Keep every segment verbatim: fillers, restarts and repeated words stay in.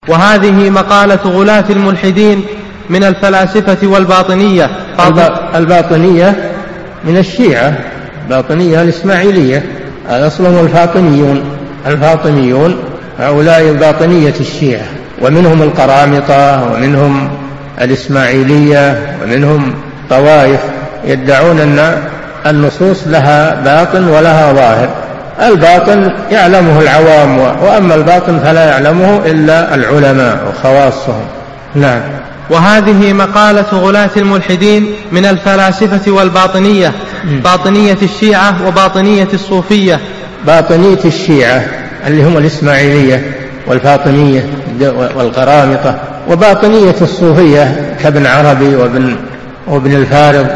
وهذه مقالة غلاة الملحدين من الفلاسفة والباطنية. الباطنية من الشيعة، الباطنية الإسماعيلية، أصلهم الفاطميون. الفاطميون هؤلاء الباطنية الشيعة، ومنهم القرامطة ومنهم الإسماعيلية ومنهم طوائف يدعون أن النصوص لها باطن ولها ظاهر. الباطن يعلمه العوام، وأما الباطن فلا يعلمه إلا العلماء وخواصهم. نعم. وهذه مقالة غلاة الملحدين من الفلاسفة والباطنية، باطنية الشيعة وباطنية الصوفية. باطنية الشيعة اللي هم الإسماعيلية والفاطمية والقرامطة، وباطنية الصوفية كابن عربي وابن, وابن الفارض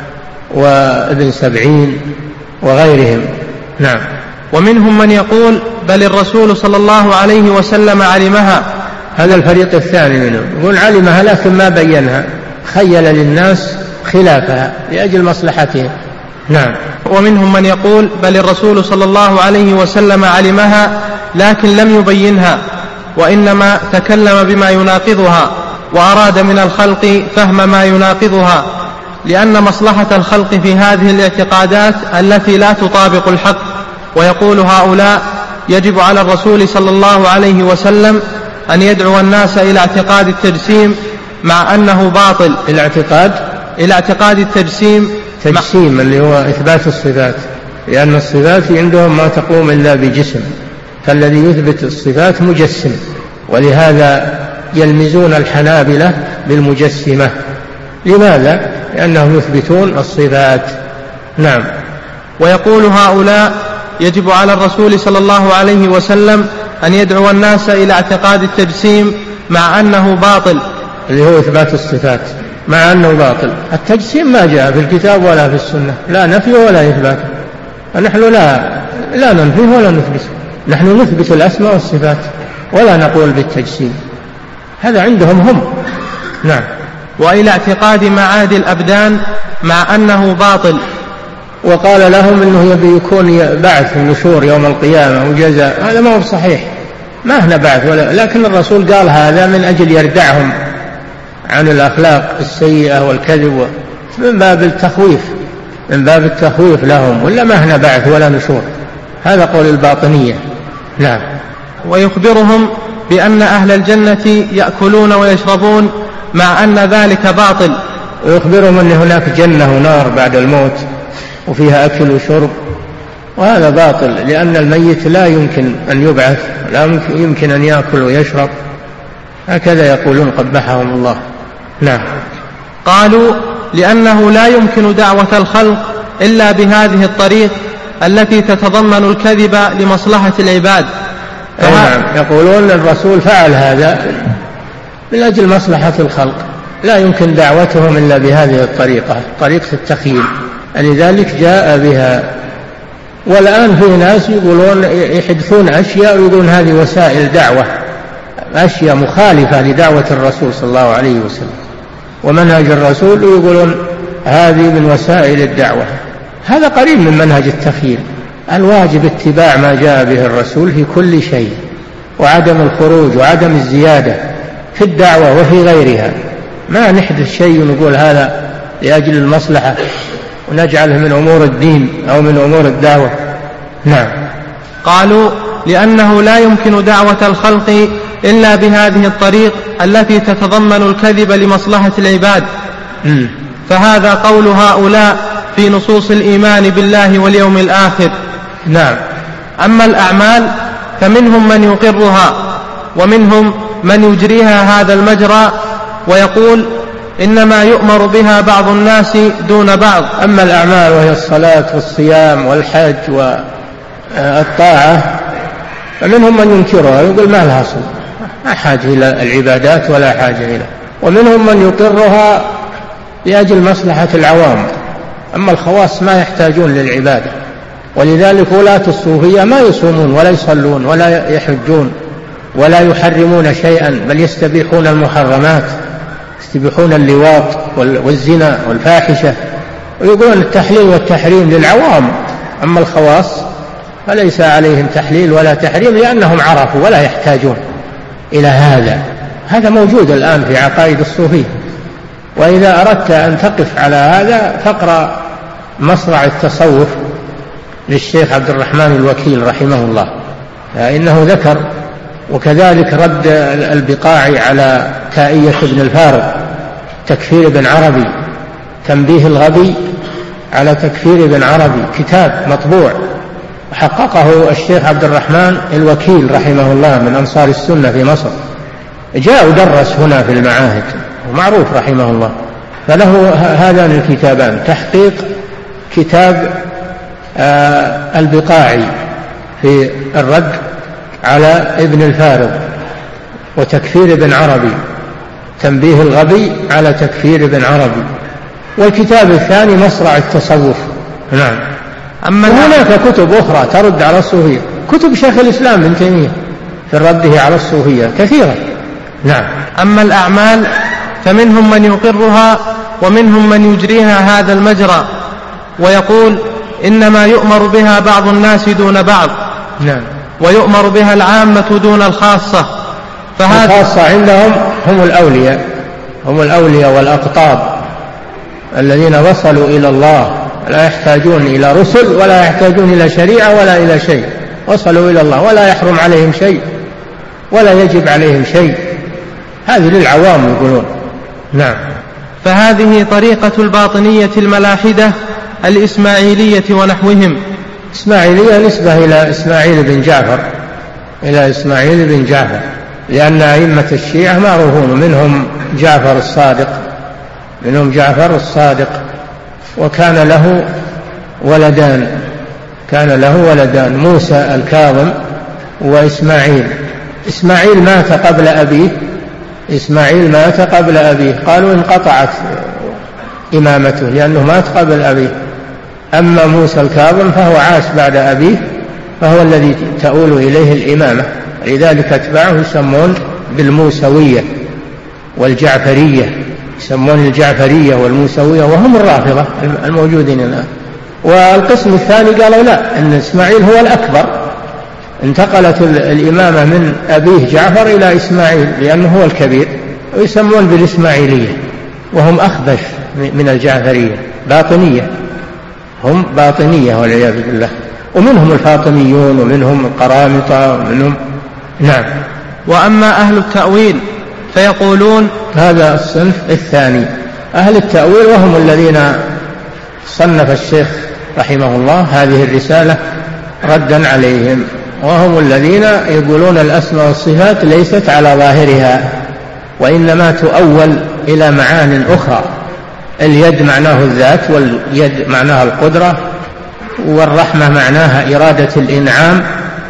وابن سبعين وغيرهم. نعم. ومنهم من يقول بل الرسول صلى الله عليه وسلم علمها. هذا الفريق الثاني منهم، يقول علمها لكن ما بينها، خيل للناس خلافها لأجل مصلحتهم. نعم. ومنهم من يقول بل الرسول صلى الله عليه وسلم علمها لكن لم يبينها، وإنما تكلم بما يناقضها، وأراد من الخلق فهم ما يناقضها، لأن مصلحة الخلق في هذه الاعتقادات التي لا تطابق الحق. ويقول هؤلاء يجب على الرسول صلى الله عليه وسلم أن يدعو الناس إلى اعتقاد التجسيم مع أنه باطل. الاعتقاد إلى اعتقاد التجسيم، تجسيم اللي هو إثبات الصفات، لأن الصفات عندهم ما تقوم إلا بجسم، فالذي يثبت الصفات مجسم، ولهذا يلمزون الحنابلة بالمجسمة. لماذا؟ لأنهم يثبتون الصفات. نعم. ويقول هؤلاء يجب على الرسول صلى الله عليه وسلم أن يدعو الناس إلى اعتقاد التجسيم مع أنه باطل، اللي هو إثبات الصفات مع أنه باطل. التجسيم ما جاء في الكتاب ولا في السنة، لا نفي ولا إثبات. نحن لا لا ننفي ولا نثبت، نحن نثبت الأسماء والصفات ولا نقول بالتجسيم، هذا عندهم هم. نعم. وإلى اعتقاد معاد الأبدان مع أنه باطل، وقال لهم أنه يبي يكون بعث ونشور يوم القيامة وجزاء، هذا ما هو صحيح، ما هنا بعث ولا، لكن الرسول قال هذا من أجل يردعهم عن الأخلاق السيئة والكذب، من باب التخويف، من باب التخويف لهم، ولا ما هنا بعث ولا نشور. هذا قول الباطنية. نعم. ويخبرهم بأن أهل الجنة يأكلون ويشربون مع أن ذلك باطل. ويخبرهم أن هناك جنة ونار بعد الموت وفيها أكل وشرب، وهذا باطل، لأن الميت لا يمكن أن يبعث، لا يمكن أن يأكل ويشرب، هكذا يقولون قبحهم الله. نعم. قالوا لأنه لا يمكن دعوة الخلق إلا بهذه الطريق التي تتضمن الكذب لمصلحة العباد. نعم. يقولون الرسول فعل هذا من أجل مصلحة الخلق، لا يمكن دعوتهم إلا بهذه الطريقة، طريقة التخيل، لذلك جاء بها. والآن في ناس يقولون يحدثون أشياء ويقولون هذه وسائل دعوة، أشياء مخالفة لدعوة الرسول صلى الله عليه وسلم ومنهج الرسول، ويقولون هذه من وسائل الدعوة. هذا قريب من منهج التخيل. الواجب اتباع ما جاء به الرسول في كل شيء، وعدم الخروج وعدم الزيادة في الدعوة وفي غيرها. ما نحدث شيء ونقول هذا لأجل المصلحة ونجعله من أمور الدين أو من أمور الدعوة. نعم. قالوا لأنه لا يمكن دعوة الخلق إلا بهذه الطريق التي تتضمن الكذب لمصلحة العباد. م. فهذا قول هؤلاء في نصوص الإيمان بالله واليوم الآخر. نعم. أما الأعمال فمنهم من يقرها ومنهم من يجريها هذا المجرى ويقول إنما يؤمر بها بعض الناس دون بعض. أما الأعمال وهي الصلاة والصيام والحج والطاعة فمنهم من ينكرها، يقول ما لها أصل، لا حاجة إلى العبادات ولا حاجة إلى. ومنهم من يقرها لأجل مصلحة العوام، أما الخواص ما يحتاجون للعبادة. ولذلك ولاة الصوفية ما يصومون ولا يصلون ولا يحجون ولا يحرمون شيئا، بل يستبيحون المحرمات، يستبيحون اللواط والزنا والفاحشة، ويقولون التحليل والتحريم للعوام. أما الخواص فليس عليهم تحليل ولا تحريم، لأنهم عرفوا ولا يحتاجون إلى هذا. هذا موجود الآن في عقائد الصوفية. وإذا أردت أن تقف على هذا فاقرأ مصرع التصوف للشيخ عبد الرحمن الوكيل رحمه الله، فإنه ذكر. وكذلك رد البقاعي على تائية ابن الفارض تكفير ابن عربي، تنبيه الغبي على تكفير ابن عربي، كتاب مطبوع حققه الشيخ عبد الرحمن الوكيل رحمه الله من أنصار السنة في مصر، جاء ودرس هنا في المعاهد ومعروف رحمه الله. فله هذان الكتابان، تحقيق كتاب آه البقاعي في الرد على ابن الفارض وتكفير ابن عربي، تنبيه الغبي على تكفير ابن عربي. والكتاب الثاني مصرع التصوف. نعم. أما هناك كتب أخرى ترد على الصوفية، كتب شيخ الإسلام ابن تيمية في رده على الصوفية كثيرة. نعم. أما الأعمال فمنهم من يقرها ومنهم من يجريها هذا المجرى ويقول إنما يؤمر بها بعض الناس دون بعض. نعم. ويؤمر بها العامة دون الخاصة. فهذا الخاصة عندهم هم الأولياء، هم الأولياء والأقطاب الذين وصلوا إلى الله، لا يحتاجون إلى رسل ولا يحتاجون إلى شريعة ولا إلى شيء، وصلوا إلى الله ولا يحرم عليهم شيء ولا يجب عليهم شيء. هذه للعوام يقولون. نعم. فهذه طريقة الباطنية الملاحدة الإسماعيلية ونحوهم. إسماعيلية نسبة إلى إسماعيل بن جعفر، إلى إسماعيل بن جعفر، لأن أئمة الشيعة معروفون، منهم جعفر الصادق، منهم جعفر الصادق، وكان له ولدان، كان له ولدان موسى الكاظم وإسماعيل. إسماعيل مات قبل أبيه، إسماعيل مات قبل أبيه، قالوا انقطعت إمامته لأنه مات قبل أبيه. أما موسى الكاظم فهو عاش بعد أبيه، فهو الذي تؤول إليه الإمامة، لذلك أتباعه يسمون بالموسوية والجعفرية، يسمون الجعفرية والموسوية، وهم الرافضة الموجودين الآن. والقسم الثاني قالوا لا، أن إسماعيل هو الأكبر، انتقلت الإمامة من أبيه جعفر إلى إسماعيل لأنه هو الكبير، ويسمون بالإسماعيلية، وهم أخبث من الجعفرية، باطنية، هم باطنية والعياذ بالله. ومنهم الفاطميون ومنهم القرامطة ومنهم. نعم. وأما أهل التأويل فيقولون، هذا الصنف الثاني أهل التأويل، وهم الذين صنف الشيخ رحمه الله هذه الرسالة ردا عليهم، وهم الذين يقولون الأسماء والصفات ليست على ظاهرها وإنما تؤول إلى معان أخرى. اليد معناه الذات، واليد معناها القدرة، والرحمة معناها إرادة الإنعام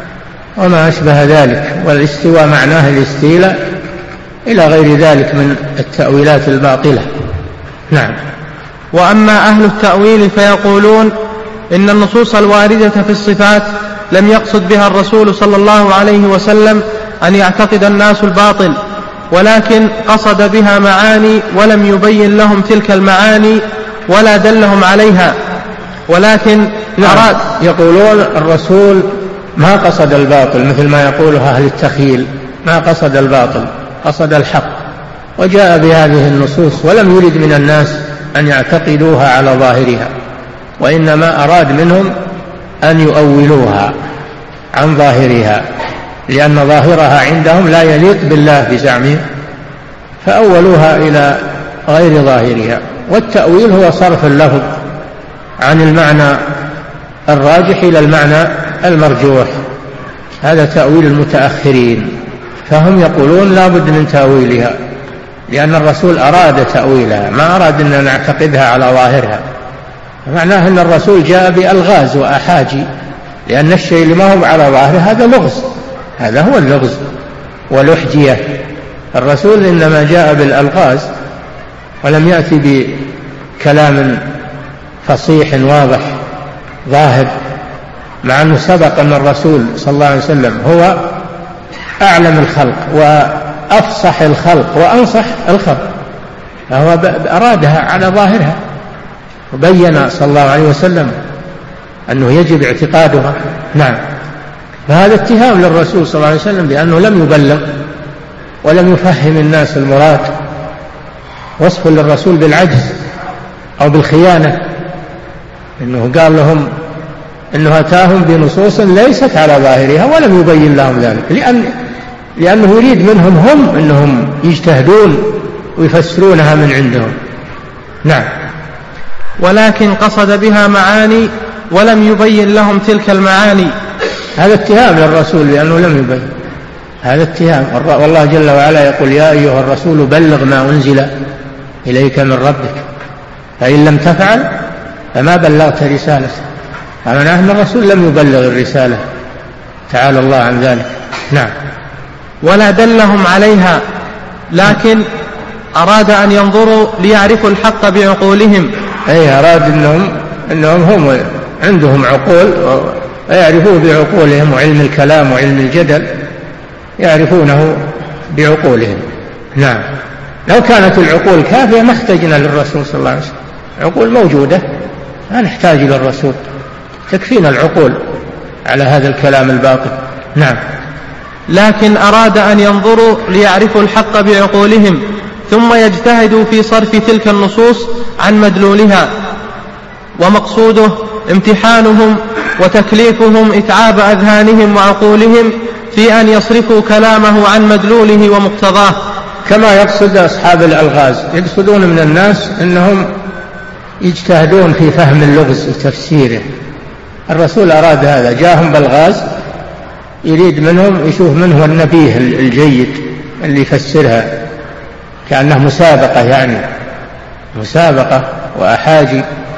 وما أشبه ذلك، والاستواء معناه الاستيلاء، إلى غير ذلك من التأويلات الباطلة. نعم. وأما أهل التأويل فيقولون إن النصوص الواردة في الصفات لم يقصد بها الرسول صلى الله عليه وسلم أن يعتقد الناس الباطل، ولكن قصد بها معاني ولم يبين لهم تلك المعاني ولا دلهم عليها، ولكن أراد. يقولون الرسول ما قصد الباطل مثل ما يقوله أهل التخيل، ما قصد الباطل، قصد الحق، وجاء بهذه النصوص ولم يرد من الناس أن يعتقدوها على ظاهرها، وإنما أراد منهم أن يؤولوها عن ظاهرها، لأن ظاهرها عندهم لا يليق بالله بزعمهم، فأولوها إلى غير ظاهرها. والتأويل هو صرف اللفظ عن المعنى الراجح إلى المعنى المرجوح، هذا تأويل المتأخرين، فهم يقولون لا بد من تأويلها، لأن الرسول أراد تأويلها، ما أراد أن نعتقدها على ظاهرها. معناه أن الرسول جاء بألغاز وأحاجي، لأن الشيء اللي ما هو على ظاهره هذا لغز، هذا هو اللغز والأحجية. الرسول إنما جاء بالألغاز ولم يأتي بكلام فصيح واضح ظاهر، مع أنه سبق أن الرسول صلى الله عليه وسلم هو أعلم الخلق وأفصح الخلق وأنصح الخلق، فهو أرادها على ظاهرها، وبين صلى الله عليه وسلم أنه يجب اعتقادها. نعم. فهذا اتهام للرسول صلى الله عليه وسلم بأنه لم يبلغ ولم يفهم الناس المراد، وصف للرسول بالعجز أو بالخيانة، إنه قال لهم إنه أتاهم بنصوص ليست على ظاهرها ولم يبين لهم ذلك، لأن لأنه يريد منهم هم أنهم يجتهدون ويفسرونها من عندهم. نعم. ولكن قصد بها معاني ولم يبين لهم تلك المعاني. هذا اتهام للرسول لأنه لم يبين، هذا اتهام. والله جل وعلا يقول يا أيها الرسول بلغ ما أنزل إليك من ربك فإن لم تفعل فما بلغت رسالته، فمعناه أن الرسول لم يبلغ الرسالة، تعالى الله عن ذلك. نعم. ولا دلهم عليها، لكن أراد أن ينظروا ليعرفوا الحق بعقولهم. أي أراد أنهم, إنهم هم عندهم عقول ويعرفوه بعقولهم، وعلم الكلام وعلم الجدل يعرفونه بعقولهم. نعم. لو كانت العقول كافية ما احتجنا للرسول صلى الله عليه وسلم، عقول موجودة ما نحتاج للرسول، تكفينا العقول على هذا الكلام الباطل. نعم. لكن أراد أن ينظروا ليعرفوا الحق بعقولهم ثم يجتهدوا في صرف تلك النصوص عن مدلولها، ومقصوده امتحانهم وتكليفهم إتعاب أذهانهم وعقولهم في أن يصرفوا كلامه عن مدلوله ومقتضاه، كما يقصد أصحاب الألغاز، يقصدون من الناس أنهم يجتهدون في فهم اللغز وتفسيره. الرسول أراد هذا، جاءهم بالغاز يريد منهم يشوف منه النبيه الجيد اللي يفسرها، كأنه مسابقة، يعني مسابقة وأحاجي.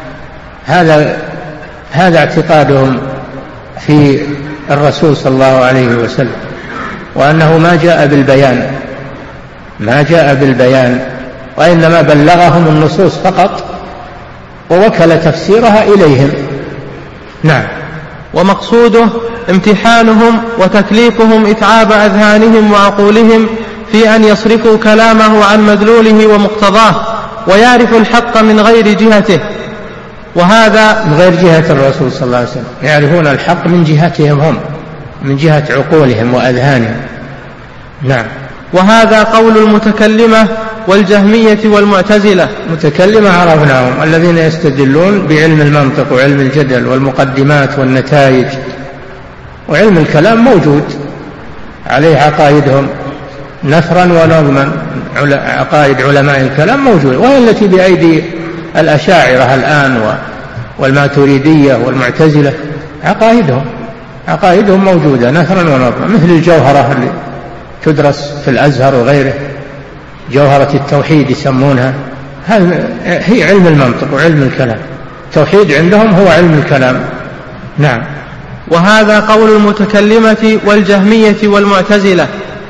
هذا هذا اعتقادهم في الرسول صلى الله عليه وسلم، وأنه ما جاء بالبيان ما جاء بالبيان وإنما بلغهم النصوص فقط ووكل تفسيرها إليهم. نعم. ومقصوده امتحانهم وتكليفهم إتعاب أذهانهم وعقولهم في أن يصرفوا كلامه عن مدلوله ومقتضاه ويعرفوا الحق من غير جهته، وهذا من غير جهة الرسول صلى الله عليه وسلم، يعرفون الحق من جهتهم هم، من جهة عقولهم وأذهانهم. نعم. وهذا قول المتكلمة والجهمية والمعتزلة. متكلمة عرفناهم، الذين يستدلون بعلم المنطق وعلم الجدل والمقدمات والنتائج، وعلم الكلام موجود عليه عقائدهم نثرا ونظما، عقائد علماء الكلام موجودة، وهي التي بأيدي الأشاعرة الآن والماتريدية والمعتزلة، عقائدهم عقائدهم موجودة نثرا ونظما، مثل الجوهرة اللي تدرس في الأزهر وغيره، جوهرة التوحيد يسمونها، هي علم المنطق وعلم الكلام. التوحيد عندهم هو علم الكلام. نعم. وهذا قول المتكلمة والجهمية والمعتزلة.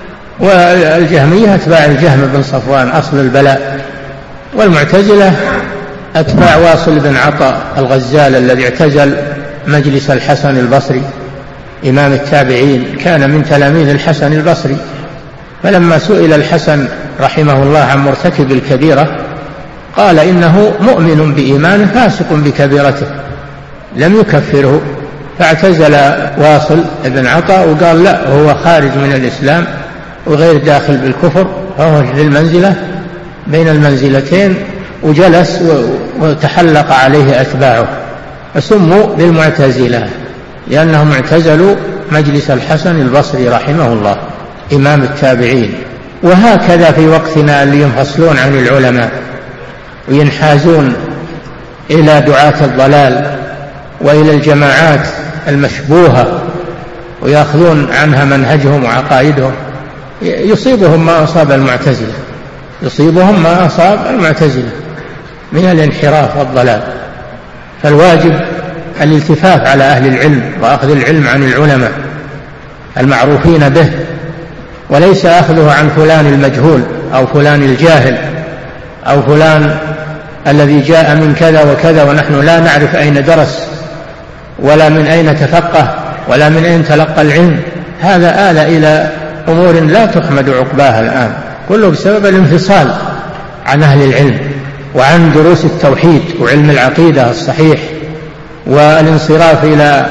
والجهمية أتباع الجهم بن صفوان أصل البلاء، والمعتزلة أتباع واصل بن عطاء الغزال الذي اعتزل مجلس الحسن البصري إمام التابعين، كان من تلاميذ الحسن البصري، فلما سئل الحسن رحمه الله عن مرتكب الكبيرة قال إنه مؤمن بإيمانه فاسق بكبيرته، لم يكفره، فاعتزل واصل بن عطاء وقال لا، هو خارج من الإسلام وغير داخل بالكفر، فهو في المنزلة بين المنزلتين، وجلس وتحلق عليه أتباعه، فسموا بالمعتزلة لأنهم اعتزلوا مجلس الحسن البصري رحمه الله إمام التابعين. وهكذا في وقتنا اللي ينفصلون عن العلماء وينحازون إلى دعاة الضلال وإلى الجماعات المشبوهة ويأخذون عنها منهجهم وعقائدهم، يصيبهم ما أصاب المعتزلة يصيبهم ما أصاب المعتزلة من الانحراف والضلال. فالواجب الالتفاف على أهل العلم وأخذ العلم عن العلماء المعروفين به، وليس أخذه عن فلان المجهول أو فلان الجاهل أو فلان الذي جاء من كذا وكذا ونحن لا نعرف أين درس ولا من أين تفقه ولا من أين تلقى العلم. هذا آل إلى أمور لا تحمد عقباها الآن، كله بسبب الانفصال عن أهل العلم وعن دروس التوحيد وعلم العقيدة الصحيح، والانصراف إلى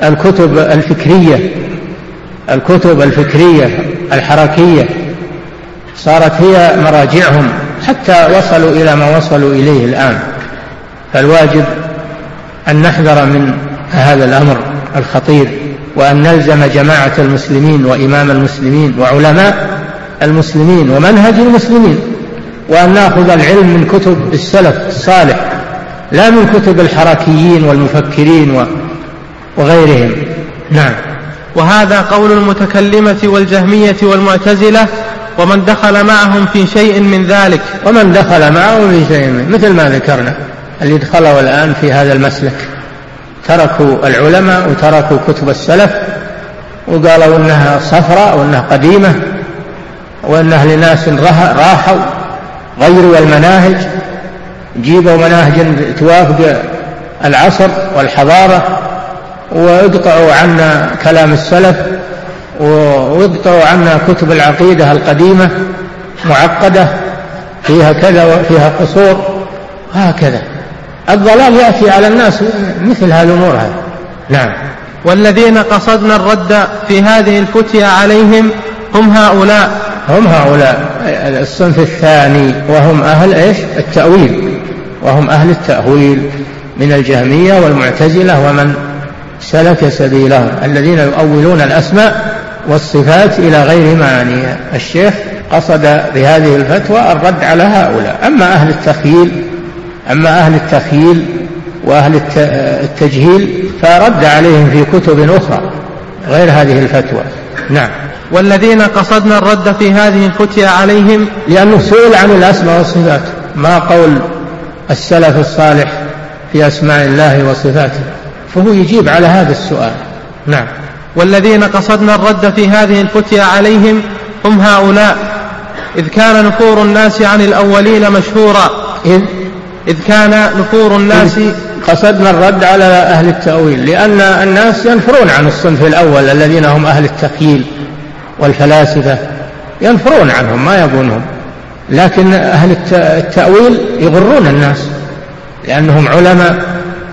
الكتب الفكرية الكتب الفكرية الحركية صارت هي مراجعهم حتى وصلوا إلى ما وصلوا إليه الآن. فالواجب أن نحذر من هذا الأمر الخطير، وأن نلزم جماعة المسلمين وإمام المسلمين وعلماء المسلمين ومنهج المسلمين، وأن نأخذ العلم من كتب السلف الصالح لا من كتب الحركيين والمفكرين وغيرهم. نعم. وهذا قول المتكلمة والجهمية والمعتزلة ومن دخل معهم في شيء من ذلك. ومن دخل معهم في شيء من مثل ما ذكرنا اللي دخلوا الآن في هذا المسلك، تركوا العلماء وتركوا كتب السلف وقالوا إنها صفراء وإنها قديمة وإنها لناس راحوا، غيروا المناهج، جيبوا مناهج توافق العصر والحضارة، ويقطعوا عنا كلام السلف، ويقطعوا عنا كتب العقيدة القديمة معقدة فيها كذا وفيها قصور. هكذا الضلال يأتي على الناس مثل هذه الأمور هذه. نعم. والذين قصدنا الرد في هذه الفتية عليهم هم هؤلاء هم هؤلاء الصنف الثاني، وهم أهل إيش؟ التأويل، وهم أهل التأويل من الجهمية والمعتزلة ومن سلك سبيلهم، الذين يؤولون الأسماء والصفات إلى غير معانيها. الشيخ قصد بهذه الفتوى الرد على هؤلاء. أما أهل التخييل أما أهل التخييل وأهل التجهيل فرد عليهم في كتب أخرى غير هذه الفتوى. نعم. والذين قصدنا الرد في هذه الفتية عليهم لأنه سئل عن الأسماء والصفات، ما قول السلف الصالح في أسماء الله وصفاته، فهو يجيب على هذا السؤال. نعم. والذين قصدنا الرد في هذه الفتية عليهم هم هؤلاء إذ كان نفور الناس عن الأولين مشهورا إذ, إذ كان نفور الناس إذ قصدنا الرد على أهل التأويل، لأن الناس ينفرون عن الصنف الأول الذين هم أهل التخييل والفلاسفة، ينفرون عنهم ما يبونهم، لكن أهل التأويل يغرون الناس لأنهم علماء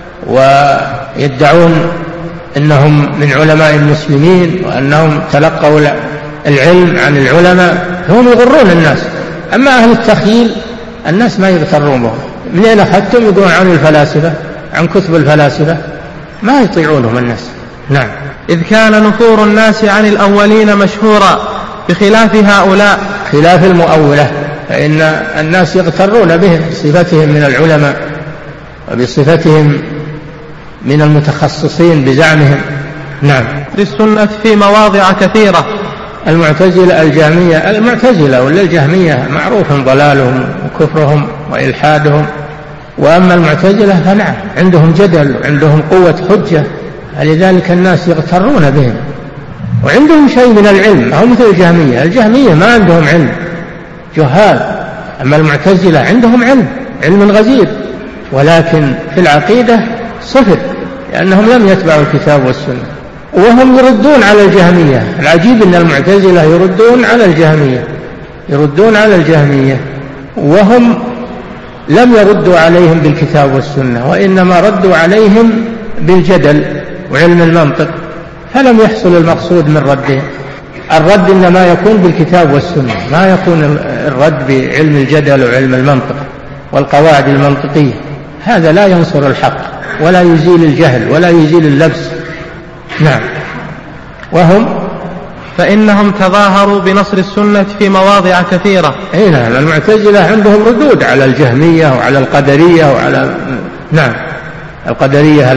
ويدعون أنهم من علماء المسلمين وأنهم تلقوا العلم عن العلماء، هم يغرون الناس. أما أهل التخييل الناس ما يغترون بهم. من أين أخذتم؟ يقولون عن الفلاسفة، عن كتب الفلاسفة، ما يطيعونهم الناس. نعم. إذ كان نفور الناس عن الأولين مشهورا بخلاف هؤلاء، خلاف المؤولة، فإن الناس يغترون بهم بصفتهم من العلماء وبصفتهم من المتخصصين بزعمهم. نعم. للسنة في مواضع كثيرة. المعتزلة الجهمية المعتزلة ولا الجهمية معروف ضلالهم وكفرهم وإلحادهم، وأما المعتزلة فنعم عندهم جدل وعندهم قوة حجة، لذلك الناس يغترون بهم وعندهم شيء من العلم، هم مثل الجهمية. الجهمية ما عندهم علم، جهال. أما المعتزلة عندهم علم، علم غزير، ولكن في العقيدة صفر، لأنهم لم يتبعوا الكتاب والسنة، وهم يردون على الجهمية. العجيب أن المعتزلة يردون على الجهمية يردون على الجهمية وهم لم يردوا عليهم بالكتاب والسنة، وإنما ردوا عليهم بالجدل وعلم المنطق، فلم يحصل المقصود من ردهم. الرد إنما يكون بالكتاب والسنة، ما يكون الرد بعلم الجدل وعلم المنطق والقواعد المنطقية. هذا لا ينصر الحق ولا يزيل الجهل ولا يزيل اللبس. نعم. وهم فإنهم تظاهروا بنصر السنة في مواضع كثيرة. أي نعم. المعتزلة عندهم ردود على الجهمية وعلى القدرية وعلى نعم القدرية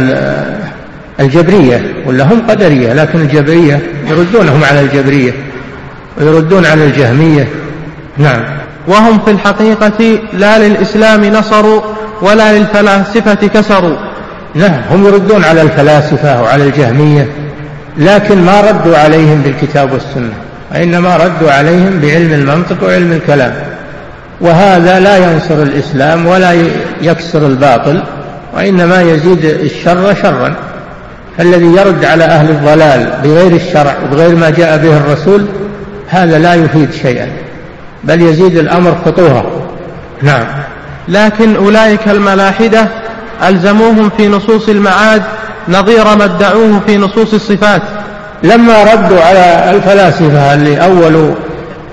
الجبرية، ولا هم قدرية، لكن الجبرية يردونهم على الجبرية ويردون على الجهمية. نعم. وهم في الحقيقة لا للإسلام نصروا ولا للفلاسفة كسروا. نعم. هم يردون على الفلاسفة وعلى الجهمية، لكن ما ردوا عليهم بالكتاب والسنة، وإنما ردوا عليهم بعلم المنطق وعلم الكلام، وهذا لا ينصر الإسلام ولا يكسر الباطل، وإنما يزيد الشر شرا. فالذي يرد على أهل الضلال بغير الشرع وبغير ما جاء به الرسول هذا لا يفيد شيئا، بل يزيد الأمر خطورة. نعم. لكن أولئك الملاحدة ألزموهم في نصوص المعاد نظير ما ادعوه في نصوص الصفات. لما ردوا على الفلاسفة اللي أولوا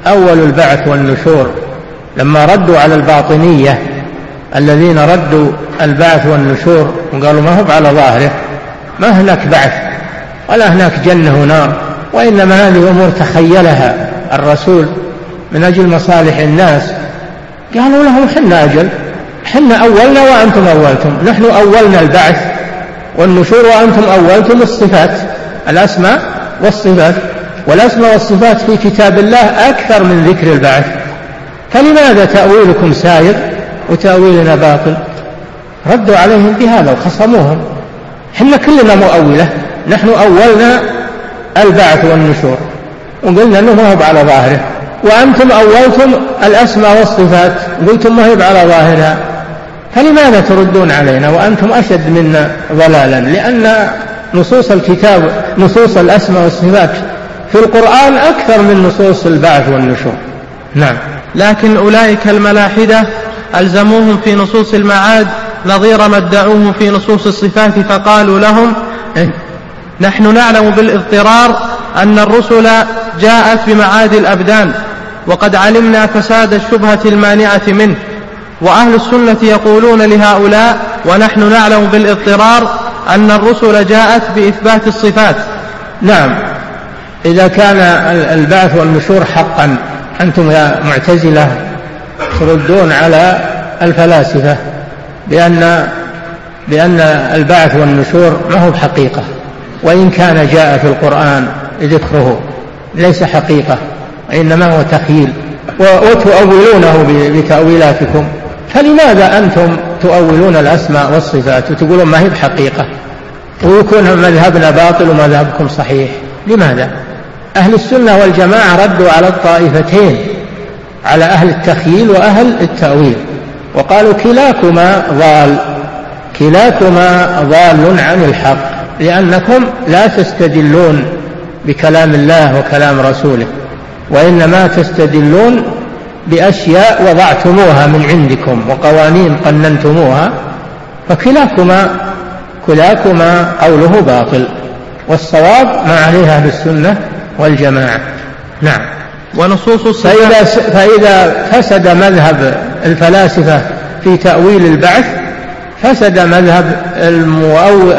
أول البعث والنشور لما ردوا على الباطنية الذين ردوا البعث والنشور وقالوا ما هو على ظاهره، ما هناك بعث ولا هناك جنة ونار، وإنما هذه أمور تخيلها الرسول من أجل مصالح الناس. قالوا لهم حنا أجل، حنا أولنا وأنتم أولتم، نحن أولنا البعث والنشور وأنتم أولتم الصفات، الأسماء والصفات، والأسماء والصفات في كتاب الله أكثر من ذكر البعث، فلماذا تأويلكم سائر وتأويلنا باطل؟ ردوا عليهم بهذا وخصموهم. حنا كلنا مؤولة، نحن أولنا البعث والنشور وقلنا أنه ما هو على ظاهره، وأنتم أولتم الأسماء والصفات قلتم ما هي على ظاهرها، فلماذا تردون علينا وأنتم أشد منا ضلالا؟ لأن نصوص الكتاب نصوص الأسماء والصفات في القرآن أكثر من نصوص البعث والنشور. نعم. لكن أولئك الملاحدة ألزموهم في نصوص المعاد نظير ما ادعوه في نصوص الصفات، فقالوا لهم نحن نعلم بالاضطرار أن الرسل جاءت بمعاد الأبدان، وقد علمنا فساد الشبهة المانعة منه، وأهل السنة يقولون لهؤلاء ونحن نعلم بالاضطرار أن الرسل جاءت بإثبات الصفات. نعم، إذا كان البعث والنشور حقا، أنتم يا معتزلة تردون على الفلاسفة بأن بأن البعث والنشور ما هو حقيقة، وإن كان جاء في القرآن ذكره ليس حقيقة وإنما هو تخيل، وتؤولونه بتأويلاتكم، فلماذا أنتم تؤولون الأسماء والصفات وتقولون ما هي بحقيقة ويكون مذهبنا باطل ومذهبكم صحيح؟ لماذا؟ أهل السنة والجماعة ردوا على الطائفتين، على أهل التخييل وأهل التأويل، وقالوا كلاكما ضال، كلاكما ضال عن الحق، لأنكم لا تستدلون بكلام الله وكلام رسوله، وإنما تستدلون بأشياء وضعتموها من عندكم وقوانين قننتموها، فكلاكما كلاكما قوله باطل، والصواب ما عليه أهل السنة والجماعة. نعم. ونصوص فإذا, فإذا فسد مذهب الفلاسفة في تأويل البعث فسد مذهب المؤول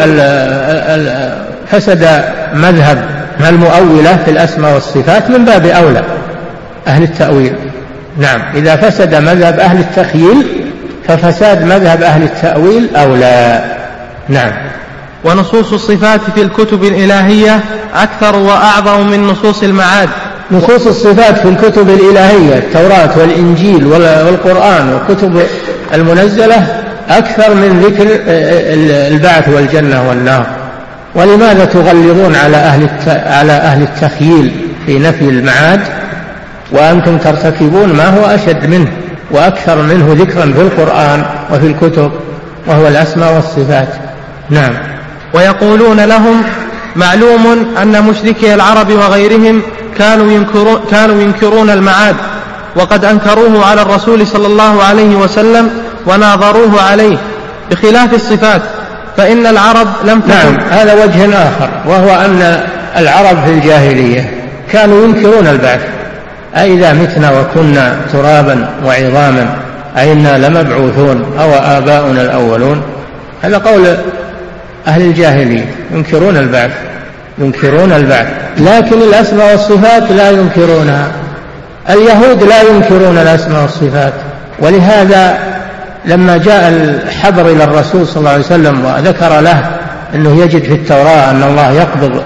فسد مذهب المؤولة في الأسماء والصفات من باب أولى أهل التأويل. نعم، إذا فسد مذهب أهل التخييل ففساد مذهب أهل التأويل أولى. نعم. ونصوص الصفات في الكتب الإلهية أكثر وأعظم من نصوص المعاد. نصوص الصفات في الكتب الإلهية التوراة والإنجيل والقرآن والكتب المنزلة أكثر من ذكر البعث والجنة والنار. ولماذا تغلظون على أهل على أهل التخييل في نفي المعاد وأنتم ترتكبون ما هو أشد منه وأكثر منه ذكرا في القرآن وفي الكتب وهو الأسماء والصفات؟ نعم. ويقولون لهم معلوم أن مشركي العرب وغيرهم كانوا ينكرون, كانوا ينكرون المعاد، وقد أنكروه على الرسول صلى الله عليه وسلم وناظروه عليه، بخلاف الصفات فإن العرب لم تكن. نعم، هذا وجه آخر، وهو أن العرب في الجاهلية كانوا ينكرون البعث، أئذا متنا وكنا ترابا وعظاما أئنا لمبعوثون أو آباؤنا الأولون. هذا قول أهل الجاهلية، ينكرون البعث ينكرون البعث لكن الأسماء والصفات لا ينكرونها. اليهود لا ينكرون الأسماء والصفات، ولهذا لما جاء الحبر إلى الرسول صلى الله عليه وسلم وذكر له أنه يجد في التوراة أن الله يقبض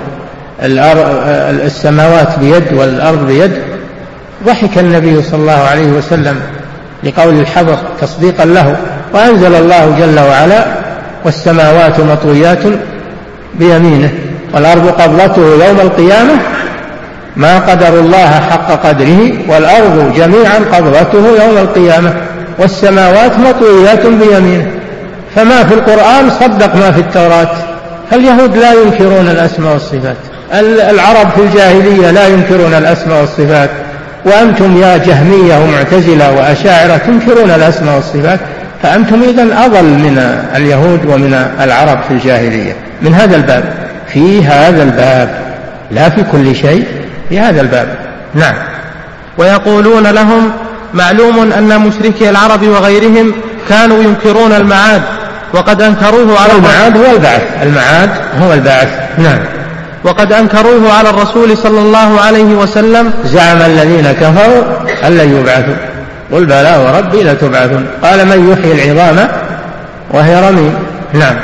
السماوات بيد والأرض بيد، ضحك النبي صلى الله عليه وسلم لقول الحبر تصديقا له، وأنزل الله جل وعلا والسماوات مطويات بيمينه والأرض قبضته يوم القيامة ما قدر الله حق قدره والأرض جميعا قبضته يوم القيامة والسماوات مطويات بيمينه. فما في القرآن صدق ما في التوراة. فاليهود لا ينكرون الأسماء والصفات، العرب في الجاهلية لا ينكرون الأسماء والصفات، وأنتم يا جهمية ومعتزلة وأشاعرة تنكرون الأسماء والصفات، فأنتم إذن أضل من اليهود ومن العرب في الجاهلية من هذا الباب، في هذا الباب لا في كل شيء، في هذا الباب. نعم. ويقولون لهم: معلوم أن مشركي العرب وغيرهم كانوا ينكرون المعاد وقد أنكروه على المعاد هو البعث المعاد هو البعث نعم وقد أنكروه على الرسول صلى الله عليه وسلم. زعم الذين كفروا أن لن يبعثوا قل بلى وربي لتبعثون قال من يحيي العظام وهي رميم. نعم.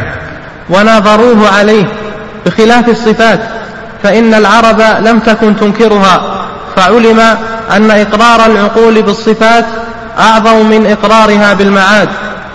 وناظروه عليه بخلاف الصفات فإن العرب لم تكن تنكرها، فعلم أن إقرار العقول بالصفات أعظم من إقرارها بالمعاد.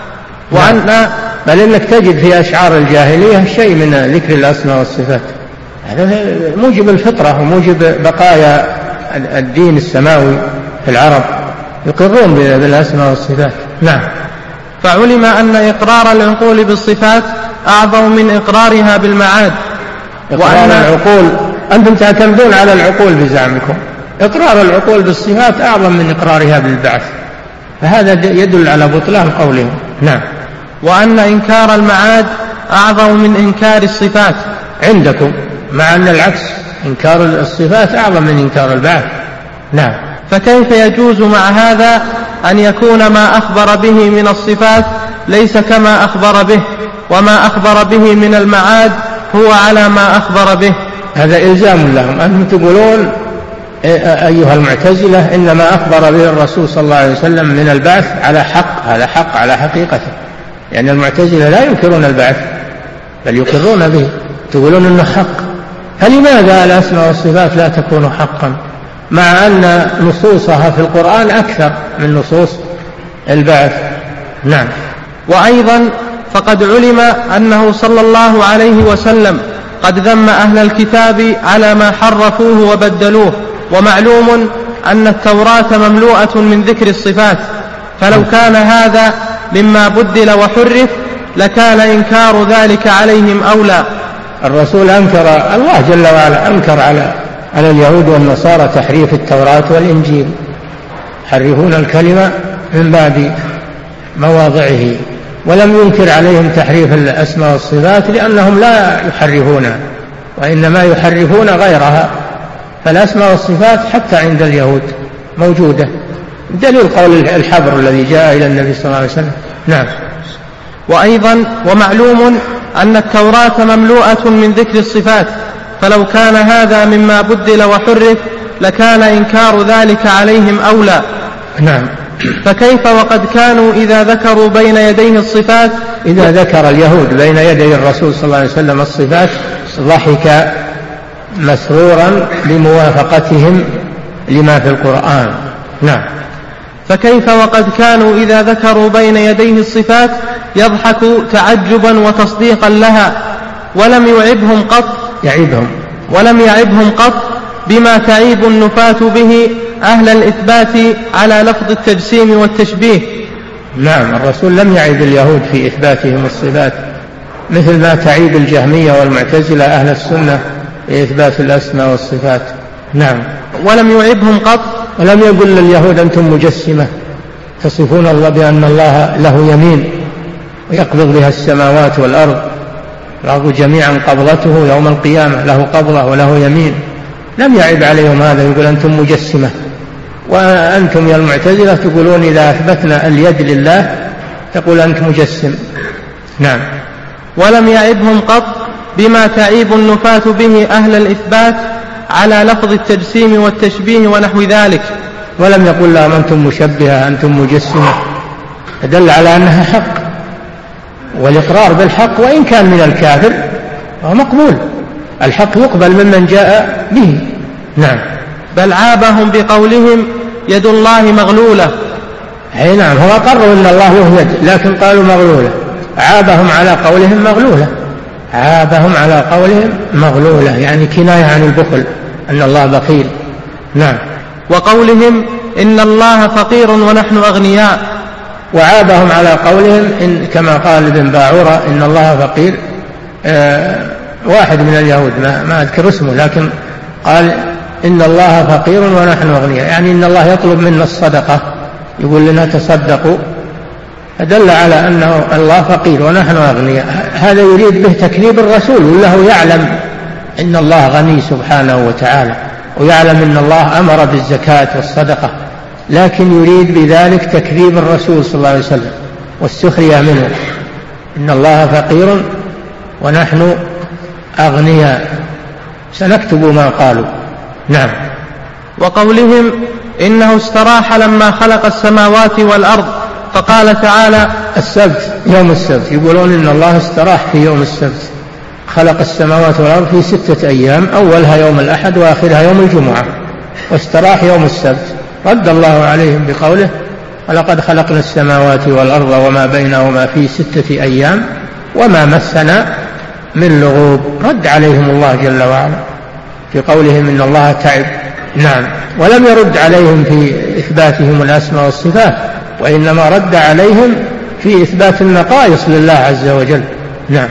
وأن بل إنك تجد في أشعار الجاهلية شيء من ذكر الأسماء والصفات، هذا موجب الفطرة وموجب بقايا الدين السماوي في العرب، يقرون بالأسماء والصفات. نعم. فعلم أن إقرار العقول بالصفات أعظم من إقرارها بالمعاد. إقرار العقول أنتم تعتمدون على العقول بزعمكم، إقرار العقول بالصفات أعظم من إقرارها بالبعث، فهذا يدل على بطلان قولهم. نعم. وأن إنكار المعاد أعظم من إنكار الصفات عندكم، مع أن العكس إنكار الصفات أعظم من إنكار البعث. نعم. فكيف يجوز مع هذا أن يكون ما أخبر به من الصفات ليس كما أخبر به، وما أخبر به من المعاد هو على ما أخبر به؟ هذا إلزام لهم. أنتم تقولون أيها المعتزلة إن ما أخبر به الرسول صلى الله عليه وسلم من البعث على حق، هذا حق على حقيقته، يعني المعتزلة لا ينكرون البعث بل يقرون به، تقولون إنه حق، فلماذا الأسماء والصفات لا تكون حقا مع أن نصوصها في القرآن أكثر من نصوص البعث؟ نعم. وأيضا فقد علم أنه صلى الله عليه وسلم قد ذم أهل الكتاب على ما حرفوه وبدلوه، ومعلوم أن التوراة مملوءة من ذكر الصفات، فلو كان هذا مما بدل وحرف لكان إنكار ذلك عليهم أولى. الرسول أنكر، الله جل وعلا أنكر على على اليهود والنصارى تحريف التوراة والإنجيل، يحرفون الكلمة من بعد مواضعه، ولم ينكر عليهم تحريف الأسماء والصفات لأنهم لا يحرفونها وإنما يحرفون غيرها، فالأسماء والصفات حتى عند اليهود موجودة، دليل قول الحبر الذي جاء إلى النبي صلى الله عليه وسلم. نعم. وأيضا ومعلوم أن التوراة مملوءة من ذكر الصفات، فلو كان هذا مما بدل وحرف لكان إنكار ذلك عليهم أولى. نعم. فكيف وقد كانوا إذا ذكروا بين يديه الصفات، إذا ذكر اليهود بين يدي الرسول صلى الله عليه وسلم الصفات ضحك مسرورا بموافقتهم لما في القرآن. نعم. فكيف وقد كانوا إذا ذكروا بين يديه الصفات يضحك تعجبا وتصديقا لها، ولم يعبهم قط يعيبهم ولم يعبهم قط بما تعيب النفاة به أهل الإثبات على لفظ التجسيم والتشبيه. نعم. الرسول لم يعيب اليهود في إثباتهم الصفات مثل ما تعيب الجهمية والمعتزلة أهل السنة في إثبات الأسماء والصفات. نعم. ولم يعبهم قط، ولم يقل لليهود أنتم مجسمة تصفون الله بأن الله له يمين ويقبض بها السماوات والأرض، الأرض جميعا قبضته يوم القيامة، له قبضة وله يمين، لم يعب عليهم هذا، يقول أنتم مجسمة. وأنتم يا المعتزلة تقولون إذا أثبتنا اليد لله تقول أنت مجسم. نعم. ولم يعبهم قط بما تعيب النفاة به أهل الإثبات على لفظ التجسيم والتشبيه ونحو ذلك، ولم يقل لهم أنتم مشبهة أنتم مجسمة، دل على أنها حق، والإقرار بالحق وإن كان من الكافر هو مقبول، الحق يقبل ممن جاء به. نعم. بل عابهم بقولهم يد الله مغلولة. أي نعم، هو أقروا أن الله له يد لكن قالوا مغلولة، عابهم على قولهم مغلولة، عابهم على قولهم مغلولة يعني كناية عن البخل أن الله بخيل. نعم. وقولهم إن الله فقير ونحن أغنياء، وعابهم على قولهم إن كما قال ابن باعورة إن الله فقير. آه واحد من اليهود ما, ما أذكر اسمه لكن قال إن الله فقير ونحن أغنياء، يعني إن الله يطلب منا الصدقة، يقول لنا تصدقوا، فدل على أنه الله فقير ونحن أغنياء. هذا يريد به تكذيب الرسول، وله يعلم إن الله غني سبحانه وتعالى، ويعلم أن الله أمر بالزكاة والصدقة، لكن يريد بذلك تكذيب الرسول صلى الله عليه وسلم والسخرية منه. إن الله فقير ونحن أغنياء، سنكتب ما قالوا. نعم. وقولهم إنه استراح لما خلق السماوات والأرض، فقال تعالى السبت، يوم السبت، يقولون إن الله استراح في يوم السبت، خلق السماوات والأرض في ستة أيام، أولها يوم الأحد وآخرها يوم الجمعة، واستراح يوم السبت. رد الله عليهم بقوله ولقد خلقنا السماوات والأرض وما بينهما في ستة أيام وما مسنا من لغوب. رد عليهم الله جل وعلا في قولهم إن الله تعب. نعم. ولم يرد عليهم في إثباتهم الأسماء والصفات، وإنما رد عليهم في إثبات النقائص لله عز وجل. نعم.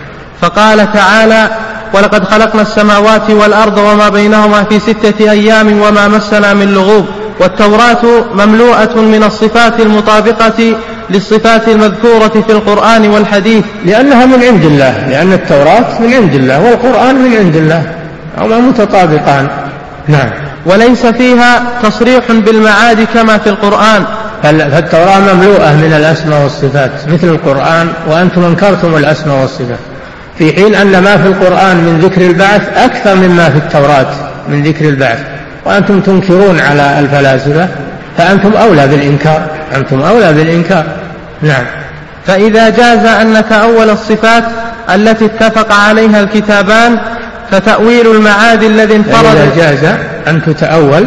فقال تعالى ولقد خلقنا السماوات والأرض وما بينهما في ستة أيام وما مسنا من لغوب. والتوراة مملوءة من الصفات المطابقة للصفات المذكورة في القرآن والحديث، لأنها من عند الله، لأن التوراة من عند الله والقرآن من عند الله، هما متطابقان. نعم. وليس فيها تصريح بالمعاد كما في القرآن، فالتوراة مملوءة من الأسماء والصفات مثل القرآن، وأنتم انكرتم الأسماء والصفات، في حين أن ما في القرآن من ذكر البعث أكثر مما في التوراة من ذكر البعث، وأنتم تنكرون على الفلاسفة، فأنتم أولى بالإنكار، أنتم أولى بالإنكار. نعم. فإذا جاز أن نتأول الصفات التي اتفق عليها الكتابان فتأويل المعاد الذي انفرد فإذا جاز أن تتأول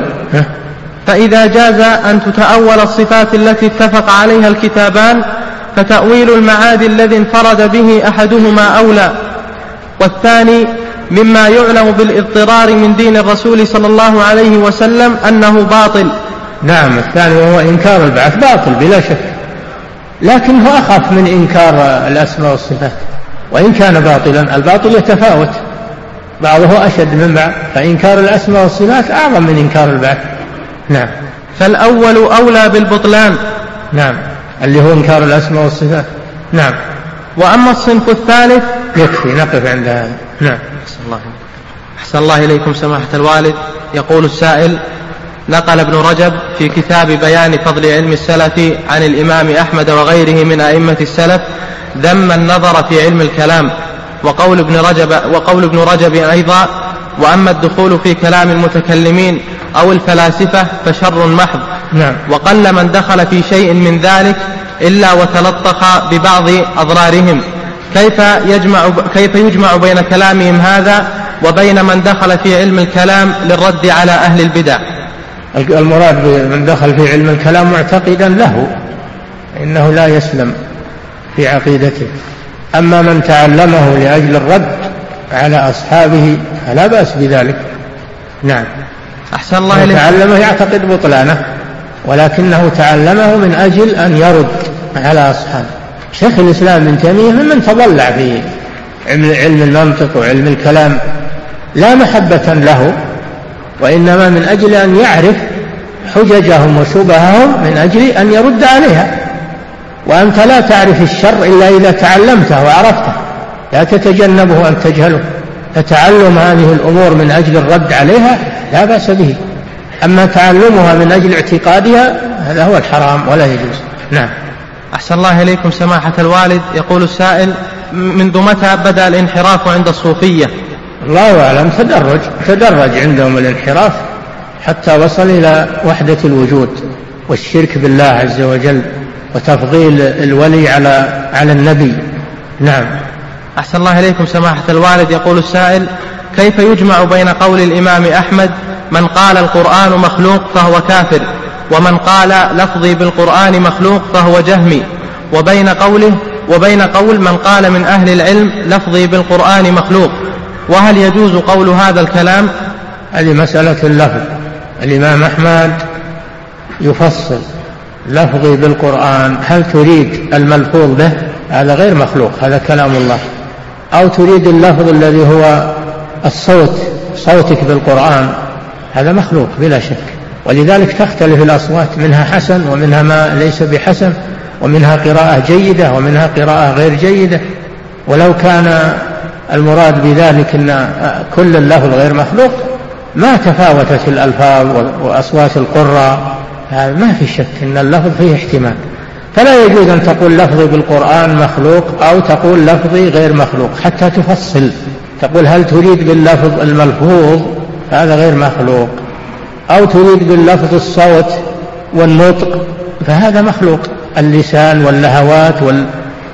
فإذا جاز أن تتأول الصفات التي اتفق عليها الكتابان فتأويل المعاد الذي انفرد به أحدهما أولى، والثاني مما يعلم بالاضطرار من دين الرسول صلى الله عليه وسلم أنه باطل. نعم. الثاني وهو إنكار البعث باطل بلا شك، لكن هو أخف من إنكار الأسماء والصفات، وإن كان باطلا الباطل يتفاوت، بعضه أشد من بعض، فإنكار الأسماء والصفات أعظم من إنكار البعث. نعم. فالأول أولى بالبطلان. نعم. اللي هو إنكار الأسماء والصفات. نعم. وأما الصنف الثالث يكفي نقف عند هذا. نعم. أحسن الله أحسن الله إليكم سماحة الوالد. يقول السائل: نقل ابن رجب في كتاب بيان فضل علم السلف عن الإمام أحمد وغيره من أئمة السلف ذم النظر في علم الكلام، وقول ابن رجب, وقول ابن رجب أيضا: وأما الدخول في كلام المتكلمين أو الفلاسفة فشر محض. نعم. وقل من دخل في شيء من ذلك إلا وتلطخ ببعض أضرارهم. كيف يجمع, كيف يجمع بين كلامهم هذا وبين من دخل في علم الكلام للرد على أهل البدع؟ المراد من دخل في علم الكلام معتقدا له إنه لا يسلم في عقيدته، أما من تعلمه لأجل الرد على أصحابه فلا بأس بذلك. نعم. أحسن الله إليك. تعلمه يعتقد بطلانه، ولكنه تعلمه من أجل أن يرد على أصحابه. شيخ الإسلام ابن تيمية ممن تضلع في علم المنطق وعلم الكلام لا محبة له، وإنما من أجل أن يعرف حججهم وشبههم من أجل أن يرد عليها. وأنت لا تعرف الشر إلا إذا تعلمته وعرفته، لا تتجنبه أن تجهله، فتعلم هذه الأمور من أجل الرد عليها لا بأس به، أما تعلمها من أجل اعتقادها هذا هو الحرام ولا يجوز. نعم. أحسن الله إليكم سماحة الوالد. يقول السائل: منذ متى بدأ الانحراف عند الصوفية؟ الله أعلم، تدرج تدرج عندهم الانحراف حتى وصل إلى وحدة الوجود والشرك بالله عز وجل وتفضيل الولي على على النبي. نعم. أحسن الله إليكم سماحة الوالد. يقول السائل: كيف يجمع بين قول الإمام أحمد من قال القرآن مخلوق فهو كافر، ومن قال لفظي بالقرآن مخلوق فهو جهمي، وبين قوله وبين قول من قال من أهل العلم لفظي بالقرآن مخلوق؟ وهل يجوز قول هذا الكلام؟ هذه مسألة اللفظ. الإمام أحمد يفصل: لفظي بالقرآن هل تريد الملفوظ به؟ هذا غير مخلوق، هذا كلام الله، أو تريد اللفظ الذي هو الصوت، صوتك بالقرآن، هذا مخلوق بلا شك. ولذلك تختلف الأصوات، منها حسن ومنها ما ليس بحسن، ومنها قراءة جيدة ومنها قراءة غير جيدة. ولو كان المراد بذلك أن كل اللفظ غير مخلوق ما تفاوتت الألفاظ وأصوات القراء، هذا ما في شك أن اللفظ فيه احتمال، فلا يجوز أن تقول لفظي بالقرآن مخلوق أو تقول لفظي غير مخلوق حتى تفصل، تقول هل تريد باللفظ الملفوظ هذا غير مخلوق، أو تريد باللفظ الصوت والنطق فهذا مخلوق، اللسان واللهوات وال...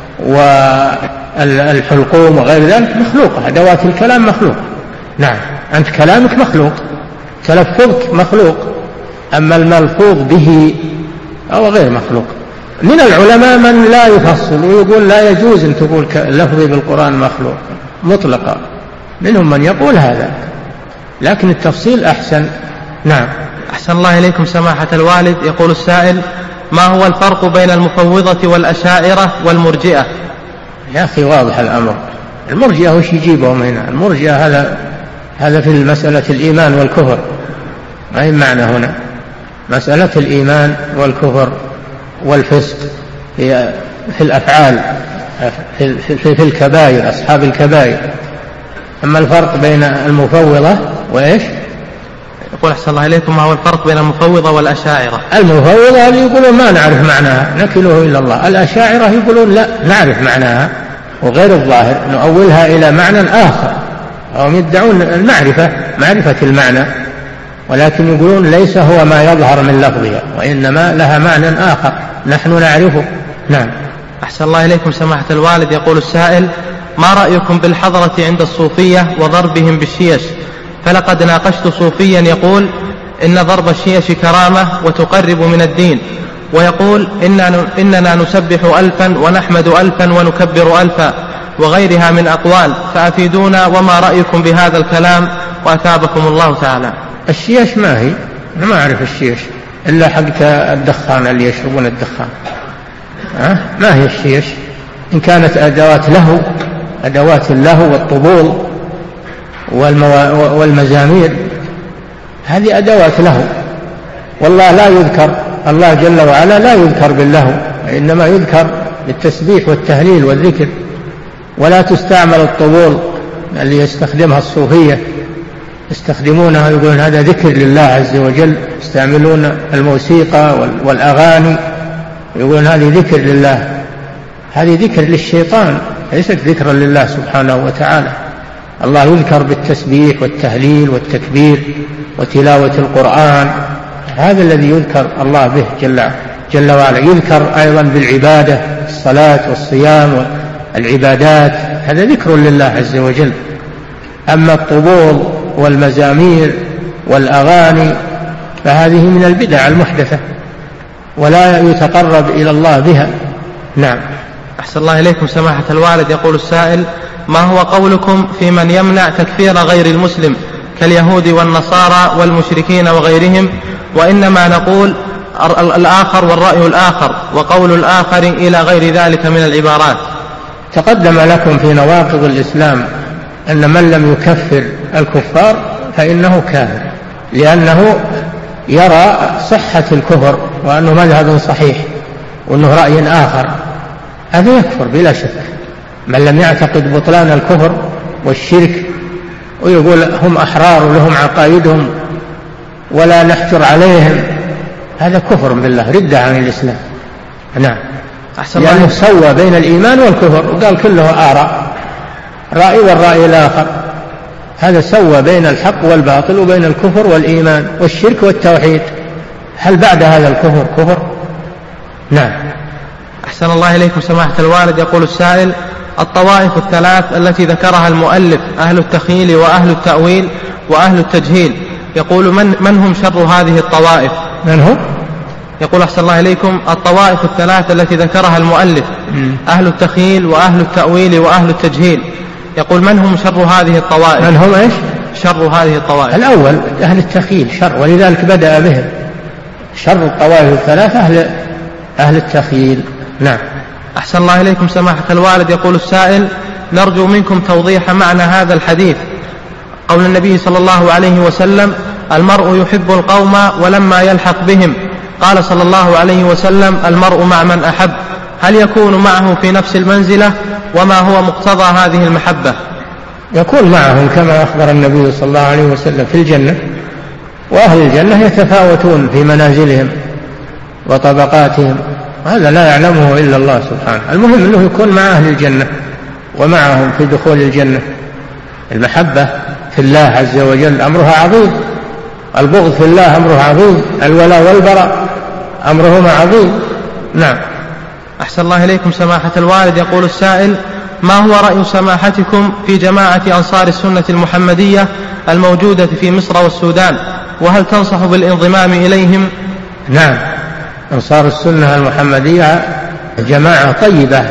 والحلقوم وغير ذلك مخلوقة، أدوات الكلام مخلوق. نعم، أنت كلامك مخلوق، تلفظك مخلوق، أما الملفوظ به أو غير مخلوق. من العلماء من لا يفصل ويقول لا يجوز أن تقول لفظي بالقرآن مخلوق مطلقا، منهم من يقول هذا، لكن التفصيل أحسن. نعم. أحسن الله إليكم سماحة الوالد. يقول السائل: ما هو الفرق بين المفوضة والأشاعرة والمرجئة؟ يا أخي واضح الأمر، المرجئة وش يجيبهم هنا؟ المرجئة هذا هذا في مسألة الإيمان والكفر، ما هي معنى هنا مسألة الإيمان والكفر والفسق هي في الأفعال، في, في, في الكبائر، أصحاب الكبائر. أما الفرق بين المفوضة وإيش؟ يقول أحسن الله إليكم: ما هو الفرق بين المفوضة والأشاعرة؟ المفوضة اللي يقولون ما نعرف معناها نكله إلى الله، الأشاعرة يقولون لا نعرف معناها وغير الظاهر نؤولها إلى معنى آخر، أو يدعون المعرفة معرفة المعنى، ولكن يقولون ليس هو ما يظهر من لفظها وإنما لها معنى آخر نحن نعرفه. نعم. أحسن الله إليكم سماحة الوالد. يقول السائل: ما رأيكم بالحضرة عند الصوفية وضربهم بالشيش؟ فلقد ناقشت صوفيا يقول إن ضرب الشيش كرامة وتقرب من الدين، ويقول إننا, إننا نسبح ألفا ونحمد ألفا ونكبر ألفا وغيرها من أقوال، فأفيدونا وما رأيكم بهذا الكلام وأثابكم الله تعالى. الشيش ما هي؟ أنا ما أعرف الشيش إلا حق الدخان اللي يشربون الدخان. أه؟ ما هي الشيش؟ إن كانت أدوات لهو، أدوات اللهو والطبول والمزامير هذه أدوات لهو، والله لا يذكر، الله جل وعلا لا يذكر باللهو، إنما يذكر بالتسبيح والتهليل والذكر. ولا تستعمل الطبول اللي يستخدمها الصوفية، يستخدمونها يقولون هذا ذكر لله عز وجل، يستعملون الموسيقى والأغاني يقولون هذه ذكر لله، هذه ذكر للشيطان ليست ذكرا لله سبحانه وتعالى. الله يذكر بالتسبيح والتهليل والتكبير وتلاوة القرآن، هذا الذي يذكر الله به جل, جل وعلا. يذكر أيضا بالعبادة، الصلاة والصيام والعبادات، هذا ذكر لله عز وجل. أما الطبول والمزامير والأغاني فهذه من البدع المحدثة ولا يتقرب إلى الله بها. نعم. أحسن الله إليكم سماحة الوالد. يقول السائل: ما هو قولكم في من يمنع تكفير غير المسلم كاليهود والنصارى والمشركين وغيرهم، وإنما نقول الآخر والرأي الآخر وقول الآخر إلى غير ذلك من العبارات؟ تقدم لكم في نواقض الإسلام أن من لم يكفر الكفار فإنه كافر، لأنه يرى صحة الكفر وأنه مذهب صحيح وأنه رأي آخر، هذا يكفر بلا شك. من لم يعتقد بطلان الكفر والشرك ويقول هم أحرار ولهم عقائدهم ولا نحجر عليهم، هذا كفر بالله، ردة عن الإسلام. نعم. لأنه يعني سوى بين الإيمان والكفر وقال كله آراء، رأي والرأي الآخر، هذا سوى بين الحق والباطل وبين الكفر والإيمان والشرك والتوحيد. هل بعد هذا الكفر كفر؟ نعم. أحسن الله إليكم سماحة الوالد. يقول السائل: الطوائف الثلاث التي ذكرها المؤلف أهل التخيل وأهل التأويل وأهل التجهيل، يقول من, من هم شر هذه الطوائف؟ من هم؟ يقول أحسن الله إليكم: الطوائف الثلاث التي ذكرها المؤلف أهل التخيل وأهل التأويل وأهل التجهيل، يقول من هم شر هذه الطوائف؟ من هم إيش؟ شر هذه الطوائف. الأول أهل التخيل شر، ولذلك بدأ بهم. شر الطوائف الثلاثة أهل, أهل التخيل. نعم. أحسن الله إليكم سماحة الوالد. يقول السائل: نرجو منكم توضيح معنى هذا الحديث، قول النبي صلى الله عليه وسلم: المرء يحب القوم ولما يلحق بهم، قال صلى الله عليه وسلم: المرء مع من أحب، هل يكون معه في نفس المنزلة؟ وما هو مقتضى هذه المحبة؟ يكون معهم كما أخبر النبي صلى الله عليه وسلم في الجنة، وأهل الجنة يتفاوتون في منازلهم وطبقاتهم، هذا لا يعلمه إلا الله سبحانه. المهم أنه يكون مع أهل الجنة ومعهم في دخول الجنة. المحبة في الله عز وجل أمرها عظيم، البغض في الله أمره عظيم، الولاء والبراء أمرهما عظيم. نعم. أحسن الله إليكم سماحة الوالد. يقول السائل: ما هو رأي سماحتكم في جماعة أنصار السنة المحمدية الموجودة في مصر والسودان، وهل تنصح بالانضمام إليهم؟ نعم، أنصار السنة المحمدية جماعة طيبة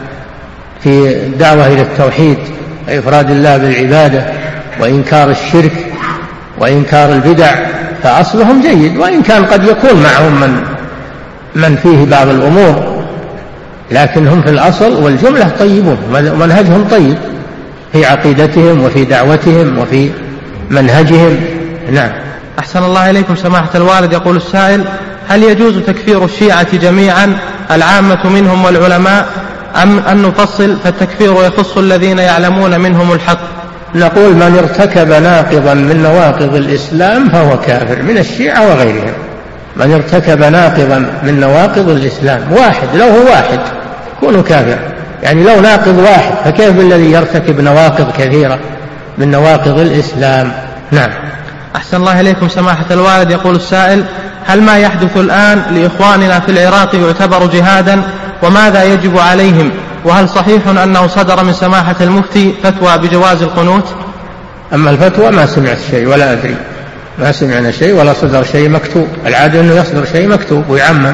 في الدعوة إلى التوحيد وإفراد الله بالعبادة وإنكار الشرك وإنكار البدع، فأصلهم جيد، وإن كان قد يكون معهم من من فيه بعض الأمور، لكن هم في الأصل والجملة طيبون، ومنهجهم طيب في عقيدتهم وفي دعوتهم وفي منهجهم. نعم. أحسن الله إليكم سماحة الوالد. يقول السائل: هل يجوز تكفير الشيعة جميعا العامة منهم والعلماء، أم أن نفصل فالتكفير يخص الذين يعلمون منهم الحق؟ نقول: من ارتكب ناقضا من نواقض الإسلام فهو كافر من الشيعة وغيرهم. من ارتكب ناقضا من نواقض الإسلام، واحد، لو هو واحد يكون كافر، يعني لو ناقض واحد فكيف بالذي يرتكب نواقض كثيرة من نواقض الإسلام؟ نعم. أحسن الله إليكم سماحة الوالد. يقول السائل: هل ما يحدث الآن لإخواننا في العراق يعتبر جهادا، وماذا يجب عليهم، وهل صحيح أنه صدر من سماحة المفتي فتوى بجواز القنوت؟ أما الفتوى ما سمعت شيء ولا أدري، ما سمعنا شيء ولا صدر شيء مكتوب، العادة أنه يصدر شيء مكتوب ويعمم.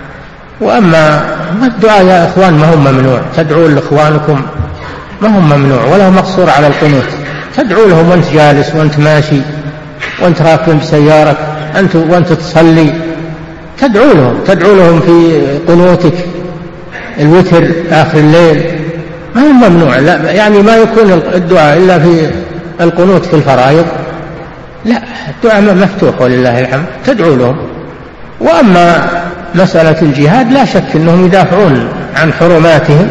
وأما الدعاء يا إخوان ما هو ممنوع، تدعون لإخوانكم ما هو ممنوع ولا مقصور على القنوت، تدعو لهم وانت جالس وانت ماشي وانت راكب بسيارك أنت وانت تصلي، تدعو لهم تدعو لهم في قنوتك الوتر آخر الليل، ما هو ممنوع. لا يعني ما يكون الدعاء إلا في القنوت في الفرائض، لا، الدعاء مفتوح ولله الحمد، تدعو لهم. وأما مسألة الجهاد لا شك أنهم يدافعون عن حرماتهم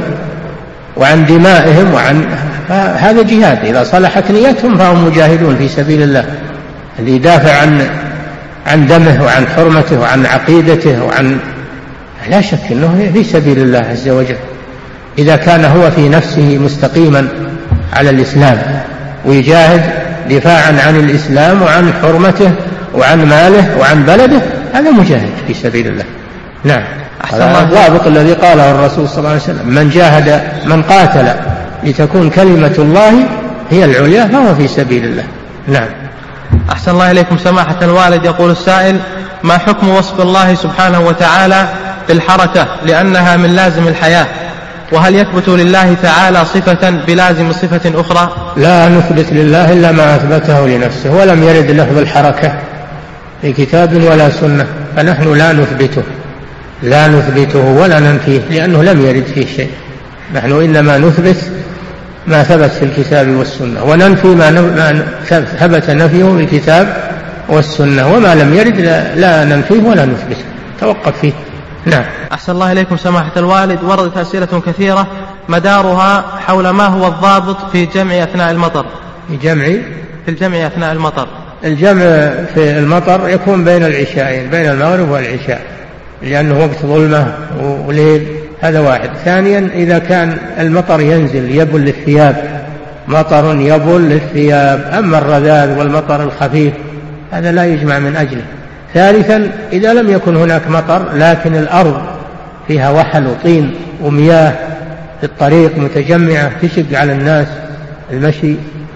وعن دمائهم، وعن هذا جهاد، إذا صلحت نيتهم فهم مجاهدون في سبيل الله. اللي يدافع عن عن دمه وعن حرمته وعن عقيدته وعن، لا شك أنه في سبيل الله عز وجل، إذا كان هو في نفسه مستقيما على الإسلام ويجاهد دفاعا عن الإسلام وعن حرمته وعن ماله وعن بلده، هذا مجاهد في سبيل الله. نعم. هذا الضابط الذي قاله الرسول صلى الله عليه وسلم: من جاهد من قاتل لتكون كلمة الله هي العليا فهو في سبيل الله. نعم. أحسن الله إليكم سماحة الوالد. يقول السائل: ما حكم وصف الله سبحانه وتعالى بالحركة لأنها من لازم الحياة، وهل يثبت لله تعالى صفة بلازم صفة أخرى؟ لا نثبت لله إلا ما أثبته لنفسه، ولم يرد لفظ الحركة في كتاب ولا سنة، فنحن لا نثبته لا نثبته ولا ننفيه، لأنه لم يرد فيه شيء. نحن إنما نثبت ما ثبت في الكتاب والسنة، وننفي ما ثبت نفيه في الكتاب والسنة، وما لم يرد لا ننفيه ولا نثبته، توقف فيه. نعم. أحسن الله إليكم سماحة الوالد. وردت أسئلة كثيرة مدارها حول ما هو الضابط في الجمع أثناء المطر. في جمع في الجمع أثناء المطر. الجمع في المطر يكون بين العشاءين، بين المغرب والعشاء، لأنه وقت ظلمة وليل، هذا واحد. ثانيا، إذا كان المطر ينزل يبل الثياب، مطر يبل الثياب، أما الرذاذ والمطر الخفيف هذا لا يجمع من أجله. ثالثا، إذا لم يكن هناك مطر لكن الأرض فيها وحل وطين ومياه في الطريق متجمعة تشق على الناس المشي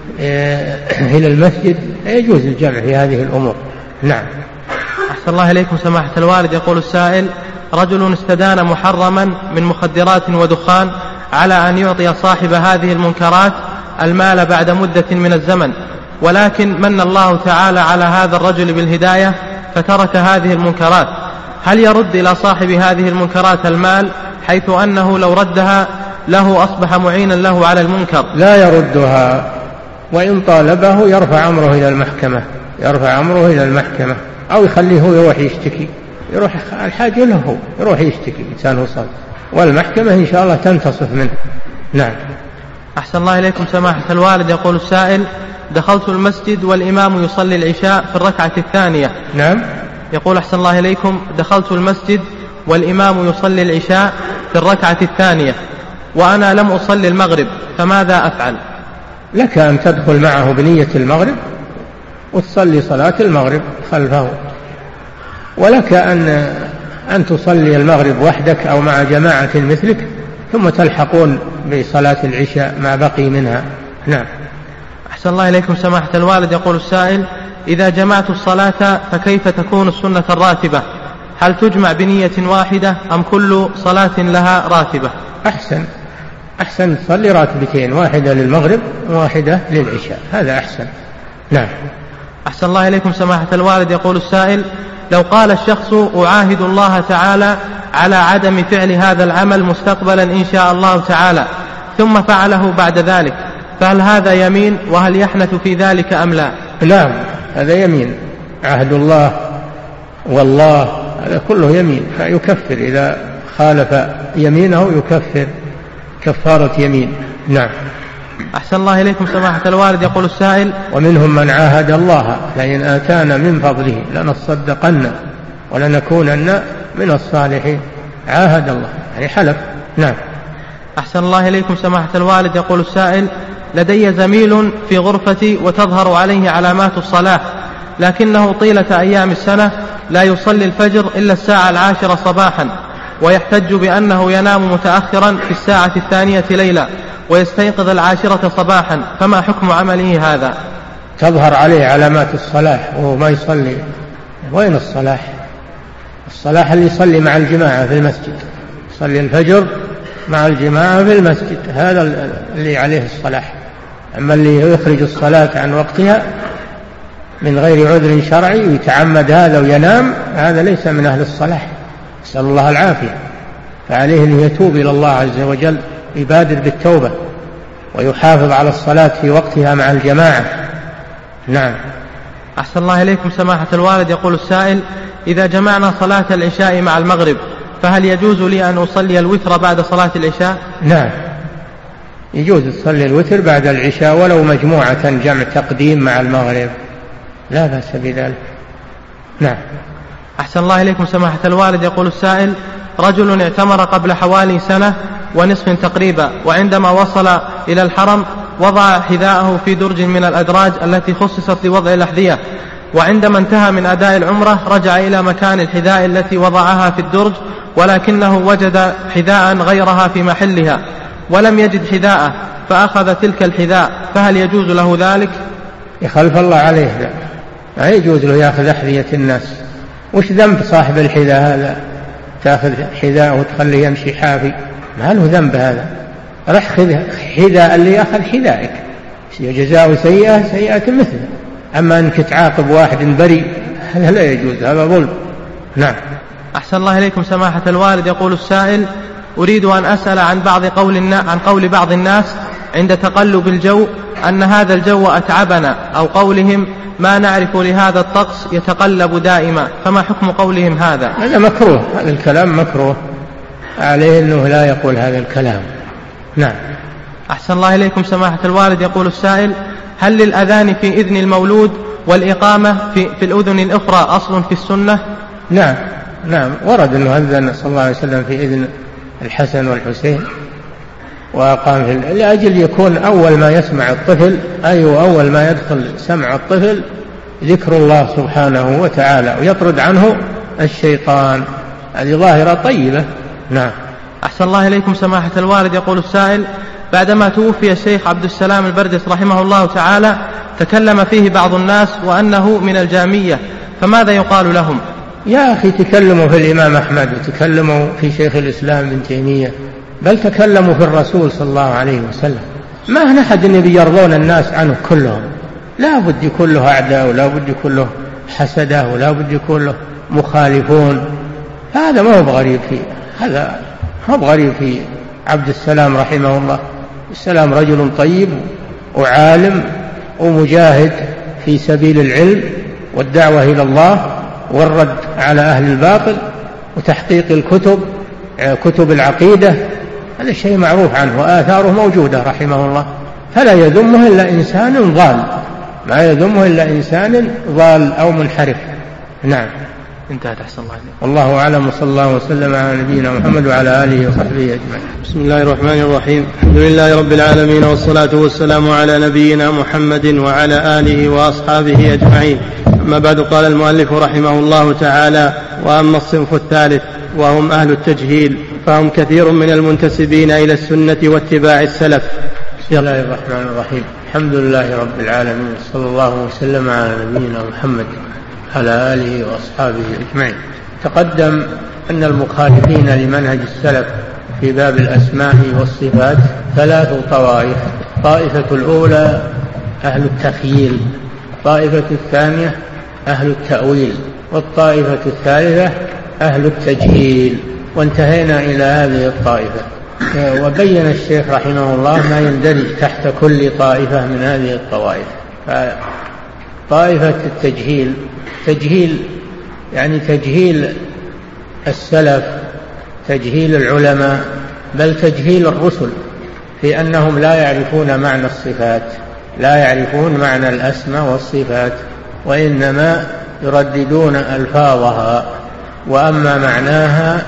إلى المسجد، يجوز الجمع في هذه الأمور. نعم. أحسن الله إليكم سماحة الوالد. يقول السائل: رجل استدان محرما من مخدرات ودخان على أن يعطي صاحب هذه المنكرات المال بعد مدة من الزمن، ولكن من الله تعالى على هذا الرجل بالهداية فترك هذه المنكرات، هل يرد إلى صاحب هذه المنكرات المال، حيث أنه لو ردها له أصبح معينا له على المنكر؟ لا يردها، وإن طالبه يرفع أمره إلى المحكمة يرفع أمره إلى المحكمة أو يخليه يروح يشتكي، يروح الحاجة له يروح يشتكي إنسان وصل، والمحكمة إن شاء الله تنتصف منه. نعم. أحسن الله إليكم سماحة الوالد. يقول السائل: دخلت المسجد والإمام يصلي العشاء في الركعة الثانية. نعم. يقول: أحسن الله إليكم، دخلت المسجد والإمام يصلي العشاء في الركعة الثانية وأنا لم أصلي المغرب، فماذا أفعل؟ لك أن تدخل معه بنية المغرب وتصلي صلاة المغرب خلفه، ولك أن أن تصلي المغرب وحدك أو مع جماعة مثلك ثم تلحقون بصلاة العشاء ما بقي منها. نعم. أحسن الله إليكم سماحة الوالد. يقول السائل: إذا جمعت الصلاة فكيف تكون السنة الراتبة؟ هل تجمع بنية واحدة أم كل صلاة لها راتبة؟ أحسن أحسن تصلي راتبتين، واحدة للمغرب وواحدة للعشاء، هذا أحسن. نعم. أحسن الله إليكم سماحة الوالد. يقول السائل: لو قال الشخص: أعاهد الله تعالى على عدم فعل هذا العمل مستقبلا إن شاء الله تعالى، ثم فعله بعد ذلك، فهل هذا يمين؟ وهل يحنث في ذلك أم لا؟ نعم، هذا يمين. عهد الله والله هذا كله يمين، فيكفر إذا خالف يمينه، يكفر كفارة يمين. نعم. أحسن الله إليكم سماحة الوالد. يقول السائل: ومنهم من عاهد الله لئن آتانا من فضله لنصدقن ولنكونن من الصالحين. عاهد الله يعني حلف. نعم. أحسن الله إليكم سماحة الوالد. يقول السائل: لدي زميل في غرفتي وتظهر عليه علامات الصلاة، لكنه طيلة أيام السنة لا يصلي الفجر إلا الساعة العاشرة صباحا، ويحتج بأنه ينام متأخرا في الساعة الثانية ليلة ويستيقظ العاشرة صباحا، فما حكم عمله هذا؟ تظهر عليه علامات الصلاة وهو ما يصلي، وين الصلاح؟ الصلاح اللي يصلي مع الجماعة في المسجد، يصلي الفجر مع الجماعة في المسجد، هذا اللي عليه الصلاح. أما اللي يخرج الصلاة عن وقتها من غير عذر شرعي ويتعمد هذا وينام، هذا ليس من أهل الصلاح، نسأل الله العافية. فعليه أن يتوب إلى الله عز وجل، يبادر بالتوبة ويحافظ على الصلاة في وقتها مع الجماعة. نعم. أحسن الله إليكم سماحة الوالد. يقول السائل: إذا جمعنا صلاة العشاء مع المغرب فهل يجوز لي أن أصلي الوتر بعد صلاة العشاء؟ نعم، يجوز تصلي الوتر بعد العشاء ولو مجموعة، جمع تقديم مع المغرب، لا بأس بذلك. نعم. أحسن الله إليكم سماحة الوالد. يقول السائل: رجل اعتمر قبل حوالي سنة ونصف تقريبا، وعندما وصل إلى الحرم وضع حذاءه في درج من الأدراج التي خصصت لوضع الأحذية، وعندما انتهى من أداء العمرة رجع إلى مكان الحذاء التي وضعها في الدرج، ولكنه وجد حذاء غيرها في محلها ولم يجد حذاءه فأخذ تلك الحذاء، فهل يجوز له ذلك؟ يخلف الله عليه، لا ما يجوز له يأخذ أحذية الناس. وش ذنب صاحب الحذاء هذا؟ تأخذ حذاء وتخليه يمشي حافي، ما له ذنب هذا. رح خذ حذاء اللي أخذ حذائك، جزاء سيئة سيئة مثله. أما أنك تعاقب واحد بريء هذا لا يجوز، هذا ظلم. نعم. أحسن الله إليكم سماحة الوالد. يقول السائل: أريد أن أسأل عن بعض قول عن قول بعض الناس عند تقلب الجو أن هذا الجو أتعبنا، أو قولهم ما نعرف لهذا الطقس يتقلب دائما، فما حكم قولهم هذا؟ هذا مكروه، هذا الكلام مكروه، عليه أنه لا يقول هذا الكلام. نعم. أحسن الله إليكم سماحة الوالد. يقول السائل: هل للأذان في إذن المولود والإقامة في, في الأذن الأخرى أصل في السنة؟ نعم نعم، ورد أنه أذن صلى الله عليه وسلم في إذن الحسن والحسين وأقام في لأجل يكون أول ما يسمع الطفل، أي أيوة أول ما يدخل سمع الطفل ذكر الله سبحانه وتعالى ويطرد عنه الشيطان. هذه ظاهرة طيبة. نعم. أحسن الله إليكم سماحة الوالد. يقول السائل: بعدما توفي الشيخ عبد السلام البردس رحمه الله تعالى تكلم فيه بعض الناس وأنه من الجامية، فماذا يقال لهم؟ يا أخي تكلموا في الإمام أحمد وتكلموا في شيخ الإسلام ابن تيمية، بل تكلموا في الرسول صلى الله عليه وسلم. ما هنا أحد يرضون الناس عنه كلهم، لا بد يكون له أعداء ولا بد يكون له حسدة ولا بد يكون له مخالفون. هذا ما هو بغريب فيه، هذا ما هو بغريب في عبد السلام رحمه الله. السلام رجل طيب وعالم ومجاهد في سبيل العلم والدعوة إلى الله والرد على أهل الباطل وتحقيق الكتب كتب العقيدة هذا الشيء معروف عنه وآثاره موجودة رحمه الله، فلا يذمه إلا إنسان ضال، ما يذمه إلا إنسان ضال أو منحرف. نعم. انتهت. أحسن الله عليك. والله أعلم، وصلى الله وسلم على نبينا محمد وعلى آله وصحبه أجمعين. بسم الله الرحمن الرحيم. الحمد لله رب العالمين، والصلاة والسلام على نبينا محمد وعلى آله وأصحابه أجمعين. أما بعد، قال المؤلف رحمه الله تعالى: وأما الصنف الثالث وهم أهل التجهيل فهم كثير من المنتسبين إلى السنة واتباع السلف. بسم الله الرحمن الرحيم. الحمد لله رب العالمين، صلى الله وسلم على نبينا محمد على آله وأصحابه أجمعين. تقدم أن المخالفين لمنهج السلف في باب الأسماء والصفات ثلاث طوائف: الطائفة الأولى أهل التخييل، الطائفة الثانية أهل التأويل، والطائفة الثالثة أهل التجهيل. وانتهينا إلى هذه الطائفة، وبين الشيخ رحمه الله ما يندرج تحت كل طائفة من هذه الطوائف. طائفة التجهيل، تجهيل يعني تجهيل السلف، تجهيل العلماء، بل تجهيل الرسل في أنهم لا يعرفون معنى الصفات، لا يعرفون معنى الأسماء والصفات، وإنما يرددون ألفاظها، وأما معناها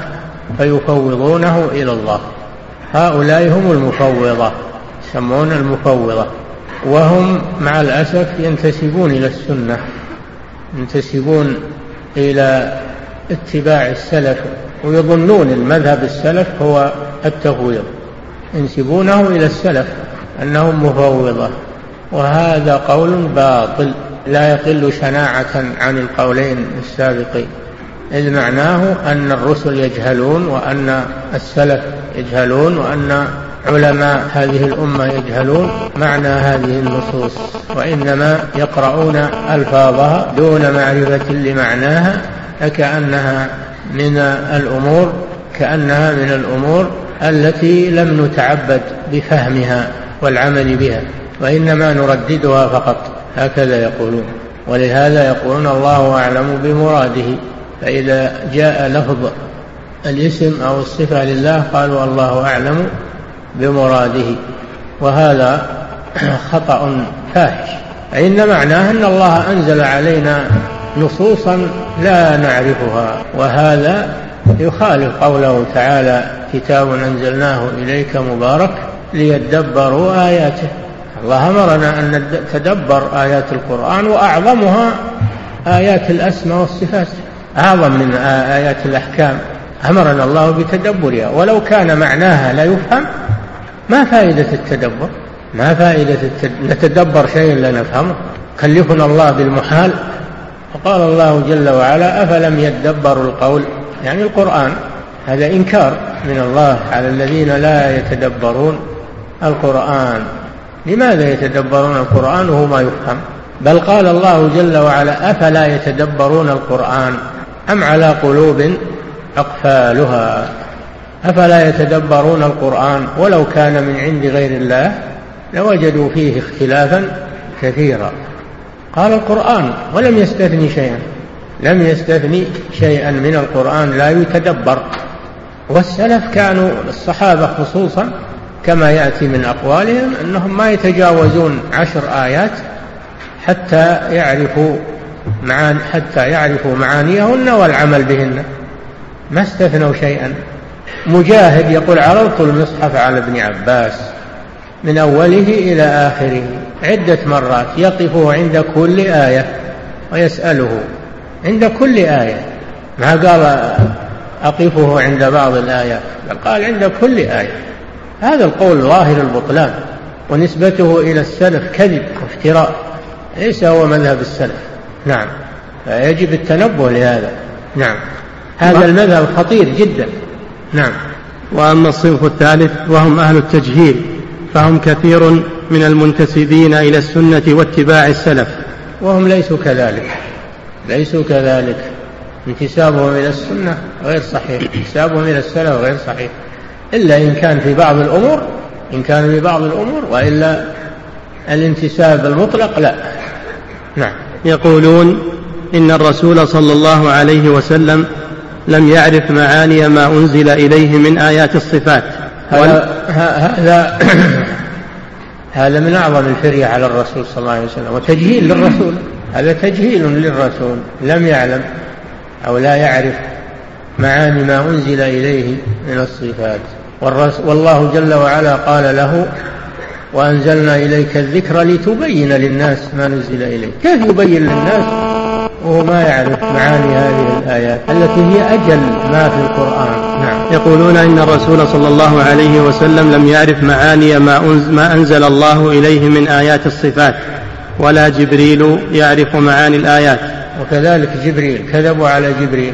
فيفوضونه إلى الله. هؤلاء هم المفوضة، يسمون المفوضة، وهم مع الأسف ينتسبون إلى السنة، ينتسبون إلى اتباع السلف، ويظنون المذهب السلف هو التفويض، ينسبونه إلى السلف أنهم مفوضة، وهذا قول باطل لا يقل شناعة عن القولين السابقين، إذ معناه أن الرسل يجهلون، وأن السلف يجهلون، وأن علماء هذه الأمة يجهلون معنى هذه النصوص، وإنما يقرؤون ألفاظها دون معرفة لمعناها، فكأنها من الأمور كأنها من الأمور التي لم نتعبد بفهمها والعمل بها، وإنما نرددها فقط، هكذا يقولون. ولهذا يقولون الله أعلم بمراده، فإذا جاء لفظ الاسم أو الصفة لله قالوا الله أعلم بمراده، وهذا خطأ فاحش، فإن معناه أن الله أنزل علينا نصوصا لا نعرفها، وهذا يخالف قوله تعالى: كتاب أنزلناه إليك مبارك ليدبروا آياته. الله أمرنا أن نتدبر آيات القرآن، وأعظمها آيات الأسماء والصفات، أعظم من آيات الأحكام، أمرنا الله بتدبرها، ولو كان معناها لا يفهم ما فائدة التدبر، ما فائدة التد... نتدبر شيء لا نفهمه، كلفنا الله بالمحال. فقال الله جل وعلا: أفلم يدبروا القول، يعني القرآن، هذا إنكار من الله على الذين لا يتدبرون القرآن. لماذا يتدبرون القرآن وهو ما يفهم؟ بل قال الله جل وعلا: أفلا يتدبرون القرآن أم على قلوب أقفالها. أفلا يتدبرون القرآن ولو كان من عند غير الله لوجدوا فيه اختلافا كثيرا. قال القرآن ولم يستثني شيئا، لم يستثني شيئا من القرآن لا يتدبر. والسلف كانوا، الصحابة خصوصا كما يأتي من أقوالهم، أنهم ما يتجاوزون عشر آيات حتى يعرفوا معاني حتى يعرفوا معانيهن والعمل بهن، ما استثنوا شيئا. مجاهد يقول: عرضت المصحف على ابن عباس من أوله إلى آخره عدة مرات، يقف عند كل آية ويسأله عند كل آية، ما قال أقفه عند بعض الآيات، بل قال عند كل آية. هذا القول ظاهر البطلان، ونسبته إلى السلف كذب وافتراء، ليس هو مذهب السلف. نعم، فيجب التنبه لهذا. نعم، هذا المذهب خطير جدا. نعم. وأما الصنف الثالث وهم أهل التجهيل فهم كثير من المنتسبين إلى السنة واتباع السلف، وهم ليسوا كذلك، ليسوا كذلك. انتسابهم إلى السنة غير صحيح، انتسابهم إلى السلف غير صحيح، إلا إن كان في بعض الأمور، إن كان في بعض الأمور، وإلا الانتساب المطلق لا. نعم. يقولون إن الرسول صلى الله عليه وسلم لم يعرف معاني ما أنزل إليه من آيات الصفات، هذا هذا هذا من أعظم الفرية على الرسول صلى الله عليه وسلم وتجهيل للرسول. هذا تجهيل للرسول، لم يعلم أو لا يعرف معاني ما أنزل إليه من الصفات. والله جل وعلا قال له: وأنزلنا إليك الذكر لتبين للناس ما نزل إليه. كيف يبين للناس وهو ما يعرف معاني هذه الآيات التي هي أجل ما في القرآن؟ نعم. يقولون إن الرسول صلى الله عليه وسلم لم يعرف معاني ما أنزل الله إليه من آيات الصفات، ولا جبريل يعرف معاني الآيات. وكذلك جبريل، كذبوا على جبريل،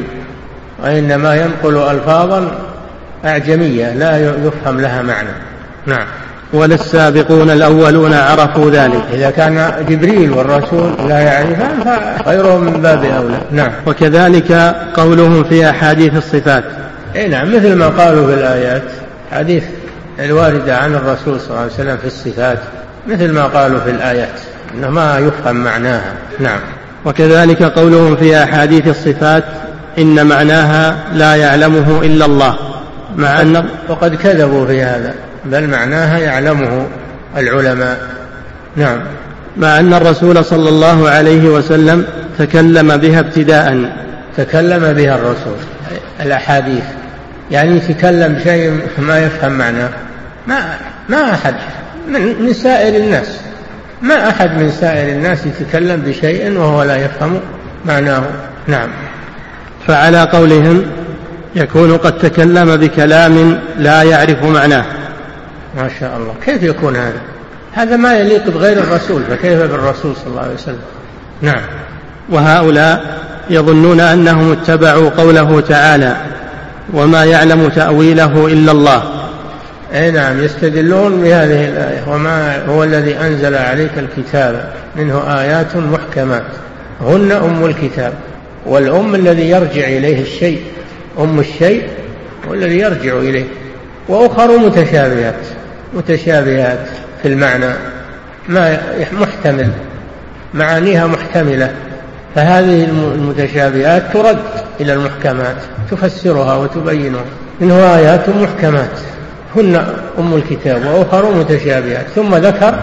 وإنما ينقل ألفاظا أعجمية لا يفهم لها معنى. نعم. وللسابقون الأولون عرفوا ذلك. إذا كان جبريل والرسول لا يعرفان فغيرهم من باب أولى. نعم. وكذلك قولهم في أحاديث الصفات. إيه نعم، مثل ما قالوا في الآيات، حديث الواردة عن الرسول صلى الله عليه وسلم في الصفات مثل ما قالوا في الآيات، إنه ما يفهم معناها. نعم. وكذلك قولهم في أحاديث الصفات إن معناها لا يعلمه إلا الله، مع أن وقد كذبوا في هذا، بل معناها يعلمه العلماء. نعم. مع أن الرسول صلى الله عليه وسلم تكلم بها ابتداء. تكلم بها الرسول الأحاديث، يعني يتكلم شيء ما يفهم معناه. ما ما أحد من, من سائر الناس ما أحد من سائر الناس يتكلم بشيء وهو لا يفهم معناه. نعم. فعلى قولهم يكون قد تكلم بكلام لا يعرف معناه. ما شاء الله، كيف يكون هذا؟ هذا ما يليق بغير الرسول، فكيف بالرسول صلى الله عليه وسلم؟ نعم. وهؤلاء يظنون أنهم اتبعوا قوله تعالى: وما يعلم تأويله إلا الله. أي نعم، يستدلون بهذه الآية: وما هو الذي أنزل عليك الكتاب منه آيات محكمات هن أم الكتاب. والأم الذي يرجع إليه الشيء، أم الشيء والذي يرجع إليه. وأخر متشابهات، متشابهات في المعنى، ما محتمل، معانيها محتملة، فهذه المتشابهات ترد إلى المحكمات تفسرها وتبينها. منه آيات محكمات هن أم الكتاب وأخر متشابهات. ثم ذكر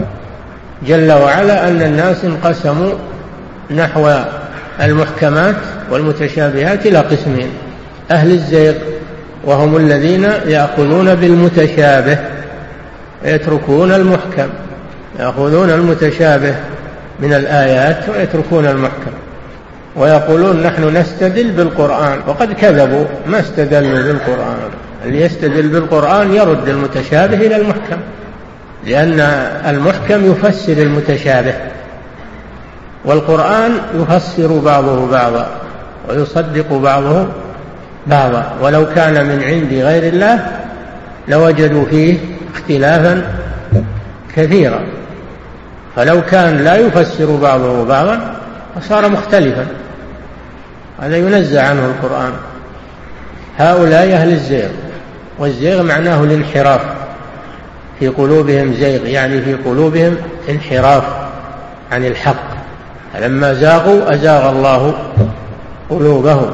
جل وعلا أن الناس انقسموا نحو المحكمات والمتشابهات إلى قسمين: أهل الزيغ وهم الذين يأخذون بالمتشابه ويتركون المحكم، يأخذون المتشابه من الآيات ويتركون المحكم، ويقولون نحن نستدل بالقرآن، وقد كذبوا، ما استدلوا بالقرآن. اللي يستدل بالقرآن يرد المتشابه إلى المحكم، لأن المحكم يفسر المتشابه، والقرآن يفسر بعضه بعضا ويصدق بعضه بعضا. ولو كان من عند غير الله لوجدوا فيه اختلافا كثيرا، فلو كان لا يفسر بعضه بعضا فصار مختلفا. هذا ينزع عنه القرآن. هؤلاء أهل الزيغ، والزيغ معناه الانحراف، في قلوبهم زيغ، يعني في قلوبهم انحراف عن الحق. لما زاغوا أزاغ الله قلوبهم.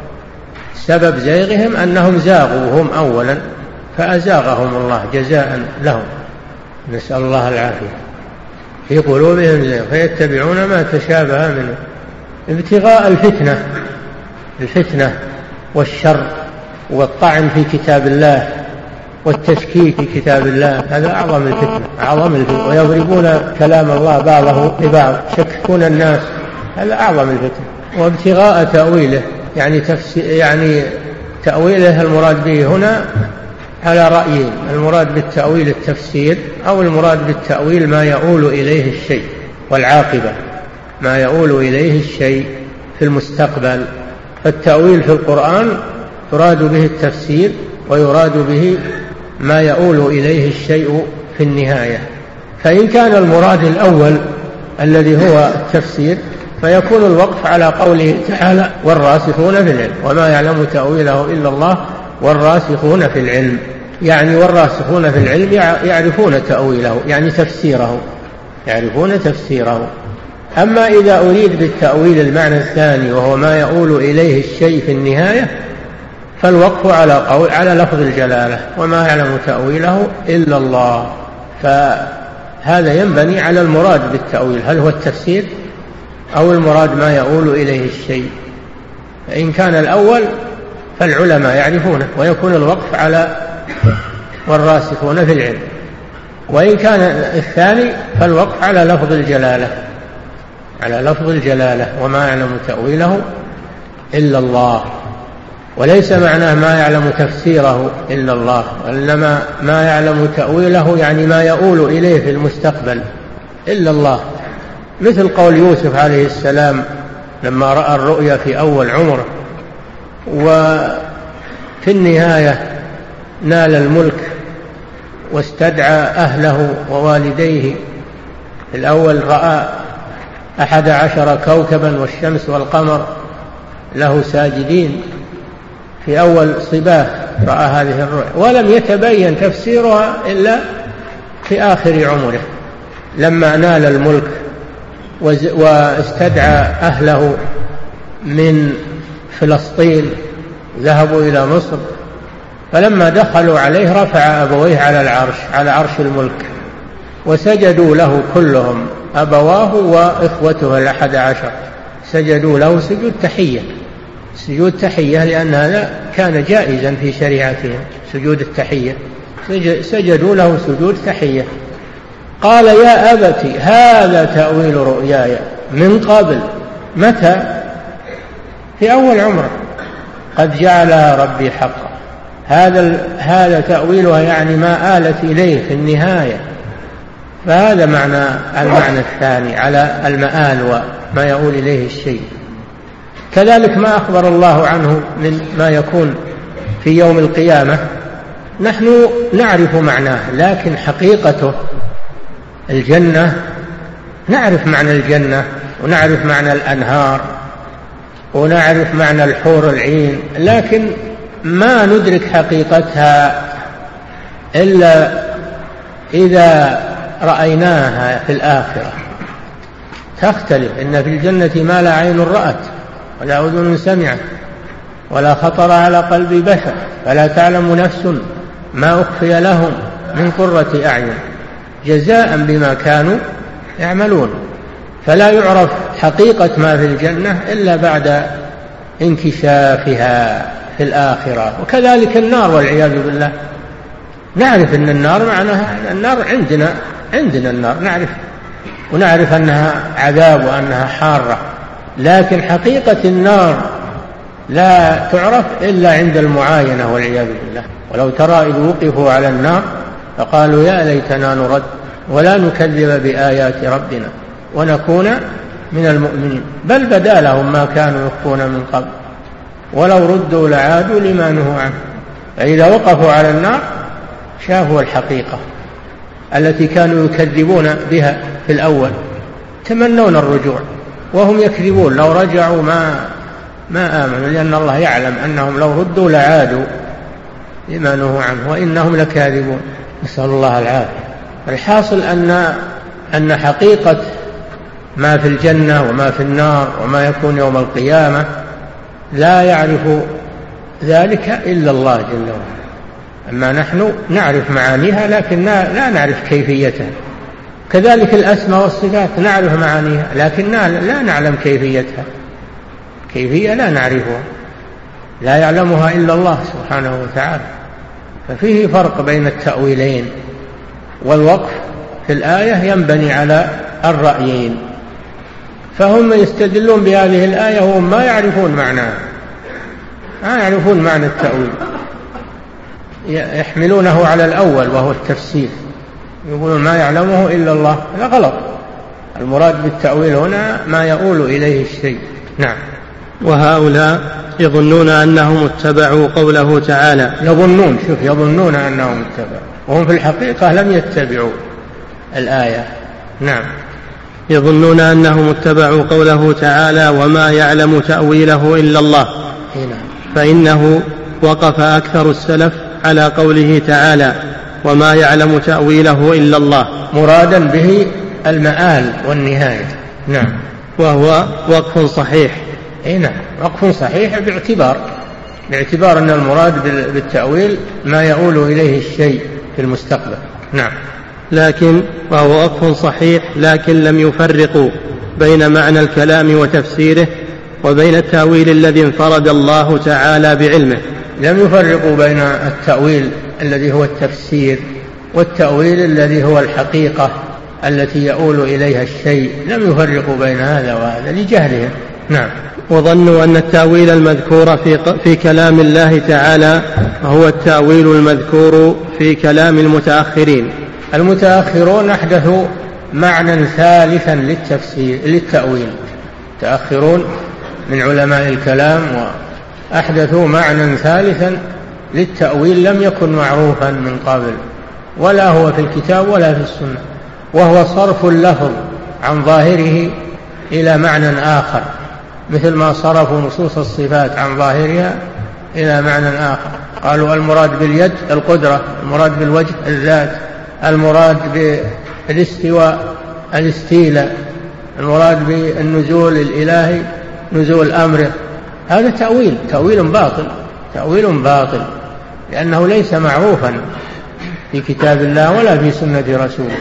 سبب زيغهم أنهم زاغوا هم أولا فأزاغهم الله جزاء لهم، نسأل الله العافية. في قلوبهم زيغ فيتبعون ما تشابه منه ابتغاء الفتنة، الفتنة والشر والطعن في كتاب الله والتشكيك في كتاب الله. هذا أعظم الفتنة، أعظم الفتنة. ويضربون كلام الله بعضه لبعض، يشككون الناس، هذا أعظم الفتنة. وابتغاء تأويله، يعني تفسير، يعني تأويله المراد به هنا على رأيين: المراد بالتأويل التفسير، أو المراد بالتأويل ما يؤول إليه الشيء والعاقبة، ما يؤول إليه الشيء في المستقبل. فالتأويل في القرآن يراد به التفسير، ويراد به ما يؤول إليه الشيء في النهاية. فإن كان المراد الأول الذي هو التفسير فيكون الوقف على قوله تعالى: والراسخون في العلم، وما يعلم تأويله إلا الله والراسخون في العلم، يعني والراسخون في العلم يعرفون تأويله، يعني تفسيره، يعرفون تفسيره. أما إذا أريد بالتأويل المعنى الثاني وهو ما يؤول إليه الشيء في النهاية فالوقف على قول على لفظ الجلالة وما يعلم تأويله إلا الله. فهذا ينبني على المراد بالتأويل، هل هو التفسير أو المراد ما يؤول إليه الشيء. فإن كان الأول فالعلماء يعرفونه ويكون الوقف على والراسخون في العلم، وإن كان الثاني فالوقف على لفظ الجلالة على لفظ الجلالة وما يعلم تأويله إلا الله. وليس معناه ما يعلم تفسيره إلا الله، وإنما ما يعلم تأويله يعني ما يؤول إليه في المستقبل إلا الله. مثل قول يوسف عليه السلام لما رأى الرؤيا في أول عمره وفي النهاية نال الملك واستدعى أهله ووالديه. الأول رأى أحد عشر كوكبا والشمس والقمر له ساجدين في أول صباح رأى هذه الرؤيا، ولم يتبين تفسيرها إلا في آخر عمره لما نال الملك واستدعى أهله من فلسطين ذهبوا إلى مصر، فلما دخلوا عليه رفع أبويه على العرش على عرش الملك وسجدوا له كلهم، أبواه وإخوته الأحد عشر سجدوا له سجود تحية سجود تحية لأن هذا كان جائزا في شريعتهم سجود التحية، سجدوا له سجود تحية. قال يا أبت هذا تأويل رؤياي من قبل. متى؟ في أول عمره قد جعلها ربي حقا. هذا هذا تأويلها يعني ما آلت إليه في النهاية. فهذا معنى المعنى الثاني على المآل وما يؤول إليه الشيء. كذلك ما أخبر الله عنه من ما يكون في يوم القيامة نحن نعرف معناه، لكن حقيقته الجنة نعرف معنى الجنة ونعرف معنى الأنهار ونعرف معنى الحور العين، لكن ما ندرك حقيقتها إلا إذا رأيناها في الآخرة. تختلف، إن في الجنة ما لا عين رأت ولا أذن سمعت ولا خطر على قلب بشر، فلا تعلم نفس ما أخفي لهم من قرة أعين جزاء بما كانوا يعملون. فلا يعرف حقيقة ما في الجنة إلا بعد انكشافها في الآخرة. وكذلك النار والعياذ بالله، نعرف أن النار معناها النار عندنا عندنا النار نعرف ونعرف أنها عذاب وأنها حارة، لكن حقيقة النار لا تعرف إلا عند المعاينة والعياذ بالله. ولو ترى إذ وقفوا على النار فقالوا يا ليتنا نرد ولا نكذب بآيات ربنا ونكون من المؤمنين بل بدا لهم ما كانوا يخفون من قبل ولو ردوا لعادوا لما نهوا عنه. فإذا وقفوا على النار شافوا الحقيقة التي كانوا يكذبون بها في الأول، تمنون الرجوع وهم يكذبون، لو رجعوا ما ما آمنوا، لأن الله يعلم أنهم لو ردوا لعادوا لما نهوا عنه وإنهم لكاذبون، نسأل الله العافية. الحاصل أن أن حقيقة ما في الجنة وما في النار وما يكون يوم القيامة لا يعرف ذلك إلا الله جل وعلا. أما نحن نعرف معانيها لكن لا نعرف كيفيتها. كذلك الأسماء والصفات نعرف معانيها لكن لا نعلم كيفيتها، كيفية لا نعرفها، لا يعلمها إلا الله سبحانه وتعالى. ففيه فرق بين التأويلين، والوقف في الآية ينبني على الرأيين. فهم يستدلون بهذه الآية وهم ما يعرفون معناها، ما يعرفون معنى التأويل، يحملونه على الأول وهو التفسير، يقولون ما يعلمه إلا الله. لا، غلط. المراد بالتأويل هنا ما يؤول إليه الشيء. نعم. وهؤلاء يظنون أنهم اتبعوا قوله تعالى. يظنون، شوف، يظنون أنهم اتبعوا وهم في الحقيقة لم يتبعوا الآية. نعم. يظنون أنهم اتبعوا قوله تعالى وما يعلم تأويله إلا الله. هنا. فإنه وقف أكثر السلف على قوله تعالى وما يعلم تأويله إلا الله، مرادا به المآل والنهاية. نعم. وهو وقف صحيح. نعم، وقف صحيح باعتبار باعتبار أن المراد بالتأويل ما يؤول إليه الشيء في المستقبل. نعم. لكن وهو وقف صحيح، لكن لم يفرقوا بين معنى الكلام وتفسيره وبين التأويل الذي انفرد الله تعالى بعلمه. لم يفرقوا بين التأويل الذي هو التفسير والتأويل الذي هو الحقيقة التي يؤول إليها الشيء، لم يفرقوا بين هذا وهذا لجهلهم. نعم. وظنوا أن التأويل المذكور في, في كلام الله تعالى هو التأويل المذكور في كلام المتأخرين. المتأخرون أحدثوا معنى ثالثا للتفسير للتأويل، متأخرون من علماء الكلام وأحدثوا معنى ثالثا للتأويل لم يكن معروفا من قبل ولا هو في الكتاب ولا في السنة، وهو صرف اللفظ عن ظاهره إلى معنى آخر، مثل ما صرفوا نصوص الصفات عن ظاهرها إلى معنى آخر. قالوا المراد باليد القدرة، المراد بالوجه الذات، المراد بالاستواء الاستيلاء، المراد بالنزول الإلهي نزول أمره. هذا تأويل تأويل باطل تأويل باطل لأنه ليس معروفا في كتاب الله ولا في سنة رسوله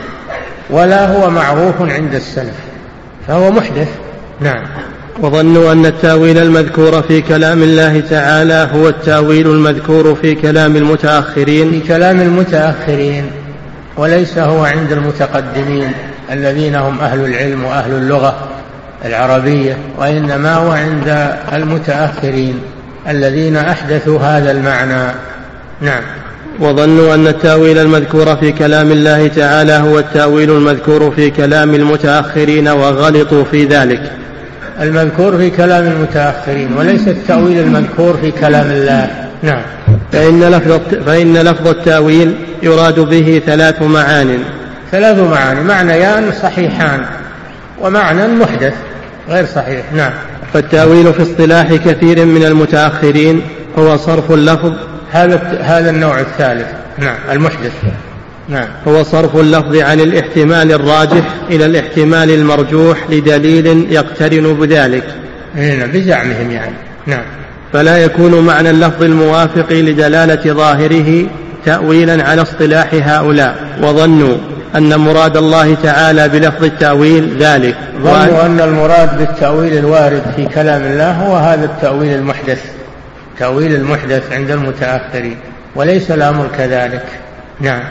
ولا هو معروف عند السلف، فهو محدث. نعم. وظنوا أن التأويل المذكور في كلام الله تعالى هو التأويل المذكور في كلام المتأخرين في كلام المتأخرين وليس هو عند المتقدمين الذين هم أهل العلم وأهل اللغة العربية، وإنما هو عند المتأخرين الذين أحدثوا هذا المعنى. نعم. وظنوا أن التأويل المذكور في كلام الله تعالى هو التأويل المذكور في كلام المتأخرين وغلطوا في ذلك. المذكور في كلام المتأخرين وليس التأويل المذكور في كلام الله. نعم. فإن لفظ, فإن لفظ التأويل يراد به ثلاث معان ثلاث معاني، معنيان صحيحان ومعنى محدث غير صحيح. نعم. فالتأويل في اصطلاح كثير من المتأخرين هو صرف اللفظ، هذا هذا النوع الثالث. نعم. المحدث. نعم. هو صرف اللفظ عن الاحتمال الراجح إلى الاحتمال المرجوح لدليل يقترن بذلك. نعم. بزعمهم يعني. نعم. فلا يكون معنى اللفظ الموافق لدلالة ظاهره تأويلا على اصطلاح هؤلاء. وظنوا أن مراد الله تعالى بلفظ التأويل ذلك. ظنوا أن المراد بالتأويل الوارد في كلام الله هو هذا التأويل المحدث، تأويل المحدث عند المتأخرين، وليس الأمر كذلك. نعم.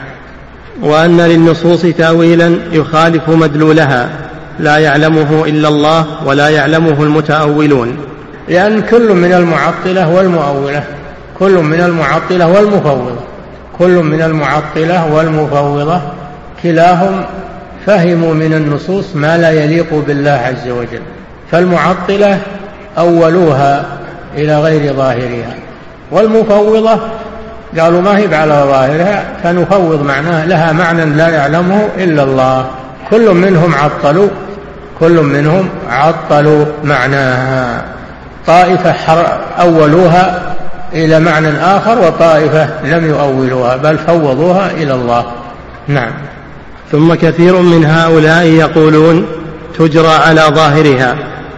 وأن للنصوص تأويلا يخالف مدلولها لا يعلمه إلا الله ولا يعلمه المتأولون. لأن كل من المعطلة والمؤولة كل من المعطلة والمفوضة كل من المعطلة والمفوضة كلاهم فهموا من النصوص ما لا يليق بالله عز وجل، فالمعطلة أولوها إلى غير ظاهرها، والمفوضة قالوا ما هي على ظاهرها فنفوض معناها لها معنى لا يعلمه إلا الله. كل منهم عطلوا كل منهم عطلوا معناها، طائفة أولوها إلى معنى آخر وطائفة لم يؤولوها بل فوضوها إلى الله. نعم. ثم كثير من هؤلاء يقولون تجرى على ظاهرها،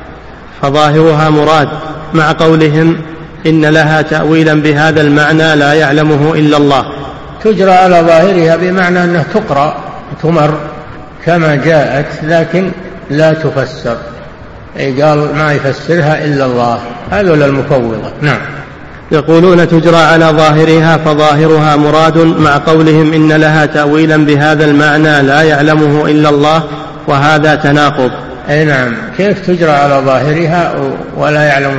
فظاهرها مراد مع قولهم إن لها تأويلا بهذا المعنى لا يعلمه إلا الله. تجرى على ظاهرها بمعنى أنها تقرأ تمر كما جاءت لكن لا تفسر، أي قال ما يفسرها إلا الله، هذا للمفوضة. نعم. يقولون تجرى على ظاهرها فظاهرها مراد مع قولهم إن لها تأويلا بهذا المعنى لا يعلمه إلا الله، وهذا تناقض. أي نعم. كيف تجرى على ظاهرها ولا يعلم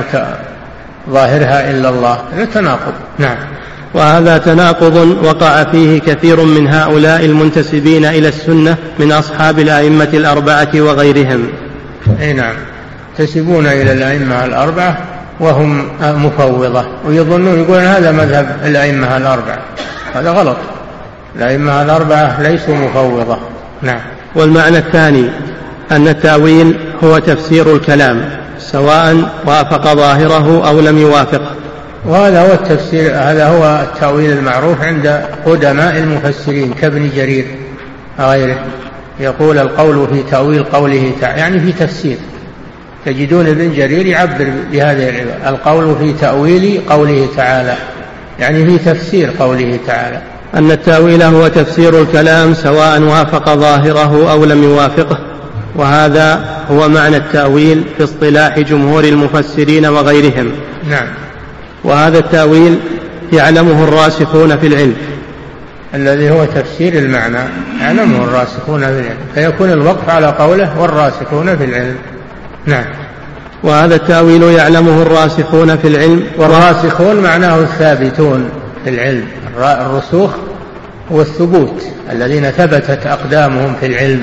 ظاهرها إلا الله؟ هذا تناقض. نعم. وهذا تناقض وقع فيه كثير من هؤلاء المنتسبين إلى السنة من أصحاب الأئمة الأربعة وغيرهم. أي نعم. ينتسبون إلى الأئمة الأربعة وهم مفوضة ويظنون يقولون هذا مذهب الأئمة الأربعة، هذا غلط. الأئمة الأربعة ليسوا مفوضة. نعم. والمعنى الثاني أن التأويل هو تفسير الكلام سواء وافق ظاهره أو لم يوافقه، وهذا هو التفسير، هذا هو التأويل المعروف عند قدماء المفسرين كابن جرير غيره، يقول القول في تأويل قوله تعالى يعني في تفسير تجدون ابن جرير يعبر بهذه العبارة: القول في تأويل قوله تعالى، يعني في تفسير قوله تعالى. أن التأويل هو تفسير الكلام سواء وافق ظاهره أو لم يوافقه، وهذا هو معنى التأويل في اصطلاح جمهور المفسرين وغيرهم. نعم. وهذا التأويل يعلمه الراسخون في العلم، الذي هو تفسير المعنى يعلمه الراسخون في العلم، فيكون الوقف على قوله والراسخون في العلم. نعم. وهذا التأويل يعلمه الراسخون في العلم، والراسخون معناه الثابتون في العلم. الرسوخ هو الثبوت، الذين ثبتت أقدامهم في العلم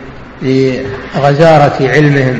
لغزارة علمهم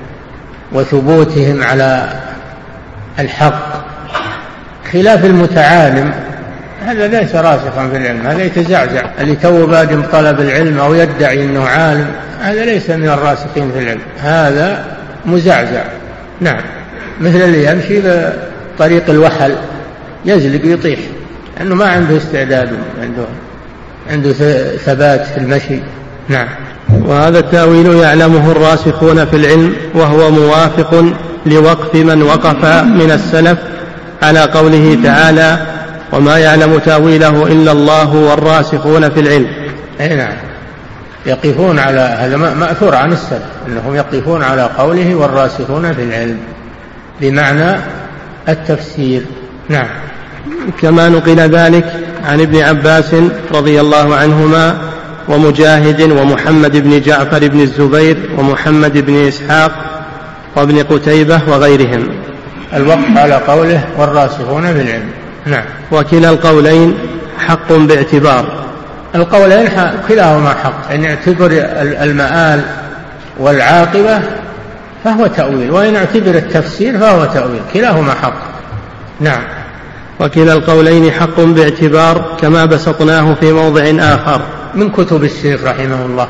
وثبوتهم على الحق، خلاف المتعالم، هذا ليس راسخا في العلم، هذا يتزعزع. اللي تو بادم طلب العلم أو يدعي أنه عالم، هذا ليس من الراسخين في العلم، هذا مزعزع. نعم. مثل اللي يمشي بطريق الوحل يزلق ويطيح، لأنه ما عنده استعداد، عنده عنده ثبات في المشي. نعم. وهذا التأويل يعلمه الراسخون في العلم، وهو موافق لوقف من وقف من السلف على قوله تعالى: وما يعلم تأويله إلا الله والراسخون في العلم. أي نعم، يقفون على هذا مأثور عن السلف أنهم يقفون على قوله والراسخون في العلم بمعنى التفسير. نعم. كما نقل ذلك عن ابن عباس رضي الله عنهما ومجاهد ومحمد بن جعفر بن الزبير ومحمد بن إسحاق وابن قتيبة وغيرهم، الوقف على قوله والراسخون في العلم. نعم. وكلا القولين حق باعتبار. القولين كلاهما حق، إن اعتبر المآل والعاقبة فهو تأويل، وإن اعتبر التفسير فهو تأويل، كلاهما حق. نعم. وكلا القولين حق باعتبار، كما بسطناه في موضع آخر من كتب الشيخ رحمه الله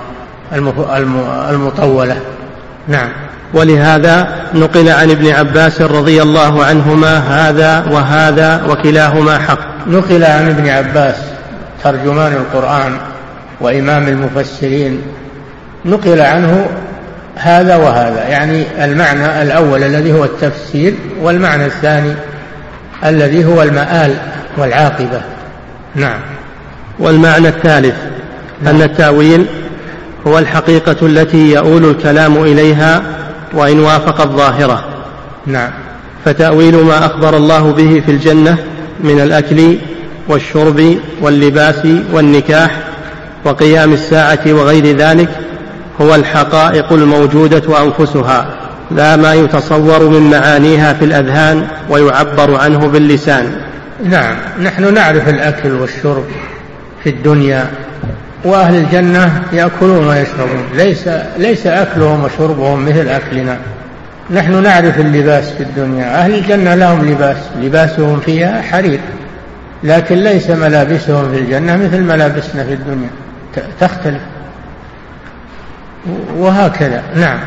المطولة. نعم. ولهذا نقل عن ابن عباس رضي الله عنهما هذا وهذا وكلاهما حق. نقل عن ابن عباس ترجمان القرآن وإمام المفسرين، نقل عنه هذا وهذا، يعني المعنى الأول الذي هو التفسير، والمعنى الثاني الذي هو المآل والعاقبة. نعم. والمعنى الثالث أن التأويل هو الحقيقة التي يؤول الكلام إليها وإن وافقت ظاهرة. نعم. فتأويل ما أخبر الله به في الجنة من الأكل والشرب واللباس والنكاح وقيام الساعة وغير ذلك هو الحقائق الموجودة أنفسها، لا ما يتصور من معانيها في الأذهان ويعبر عنه باللسان. نعم. نحن نعرف الأكل والشرب في الدنيا، وأهل الجنة يأكلون ويشربون، ليس, ليس أكلهم وشربهم مثل أكلنا. نحن نعرف اللباس في الدنيا، أهل الجنة لهم لباس، لباسهم فيها حرير، لكن ليس ملابسهم في الجنة مثل ملابسنا في الدنيا، تختلف، وهكذا. نعم.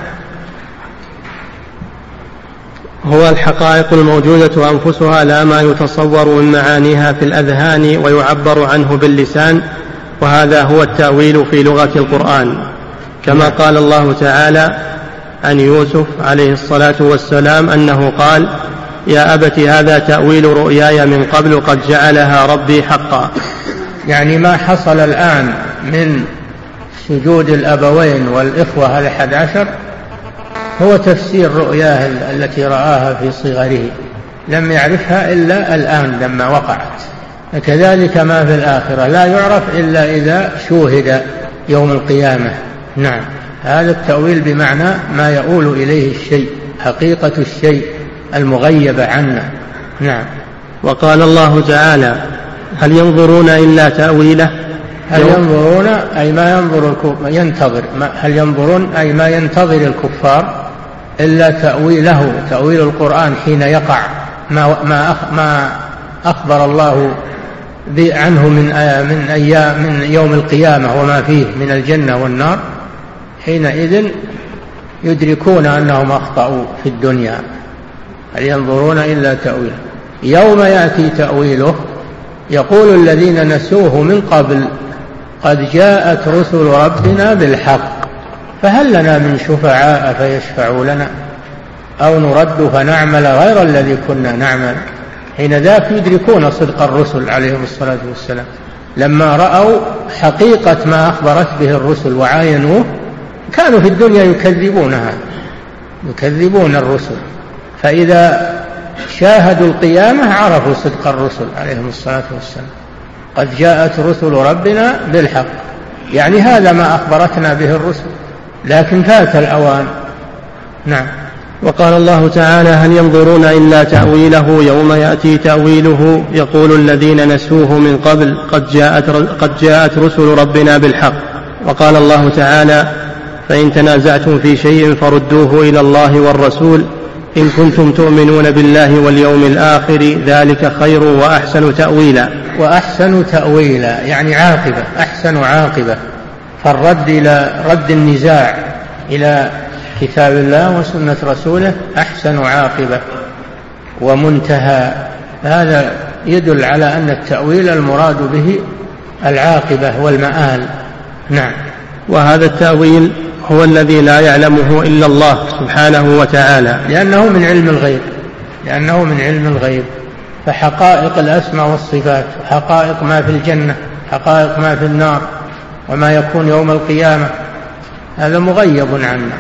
هو الحقائق الموجودة أنفسها، لا ما يتصور من معانيها في الأذهان ويعبر عنه باللسان، وهذا هو التأويل في لغة القرآن، كما قال الله تعالى عن يوسف عليه الصلاة والسلام أنه قال: يا أبت هذا تأويل رؤياي من قبل قد جعلها ربي حقا. يعني ما حصل الآن من سجود الأبوين والإخوة الأحد عشر هو تفسير رؤياه التي رآها في صغره، لم يعرفها إلا الآن لما وقعت. كذلك ما في الآخرة لا يعرف إلا إذا شوهد يوم القيامة. نعم. هذا التأويل بمعنى ما يؤول إليه الشيء، حقيقة الشيء المغيبة عنا. نعم. وقال الله تعالى: هل ينظرون إلا تأويله. هل ينظرون أي ما ينظر ينتظر، هل ينظرون أي ما ينتظر الكفار إلا تأويله، تأويل القرآن حين يقع ما, ما, ما أخبر الله عنه من من أيام من يوم القيامة وما فيه من الجنة والنار، حينئذ يدركون أنهم أخطأوا في الدنيا. هل ينظرون إلا تأويله. يوم يأتي تأويله يقول الذين نسوه من قبل قد جاءت رسل ربنا بالحق فهل لنا من شفعاء فيشفعوا لنا. أو نرد فنعمل غير الذي كنا نعمل. حين ذاك يدركون صدق الرسل عليهم الصلاة والسلام لما رأوا حقيقة ما أخبرت به الرسل وعاينوه. كانوا في الدنيا يكذبونها، يكذبون الرسل، فإذا شاهدوا القيامة عرفوا صدق الرسل عليهم الصلاة والسلام. قد جاءت رسل ربنا بالحق، يعني هذا ما أخبرتنا به الرسل، لكن فات الأوان. نعم. وقال الله تعالى: هل ينظرون إلا تأويله يوم يأتي تأويله يقول الذين نسوه من قبل قد جاءت, قد جاءت رسل ربنا بالحق. وقال الله تعالى: فإن تنازعتم في شيء فردوه إلى الله والرسول إن كنتم تؤمنون بالله واليوم الآخر ذلك خير وأحسن تأويلا. وأحسن تأويلا يعني عاقبة، أحسن عاقبة. فالرد إلى رد النزاع إلى كتاب الله وسنة رسوله أحسن عاقبة ومنتهى. هذا يدل على أن التأويل المراد به العاقبة والمآل. نعم. وهذا التأويل هو الذي لا يعلمه إلا الله سبحانه وتعالى، لأنه من علم الغيب، لأنه من علم الغيب. فحقائق الأسماء والصفات، حقائق ما في الجنة، حقائق ما في النار، وما يكون يوم القيامة، هذا مغيب عنا.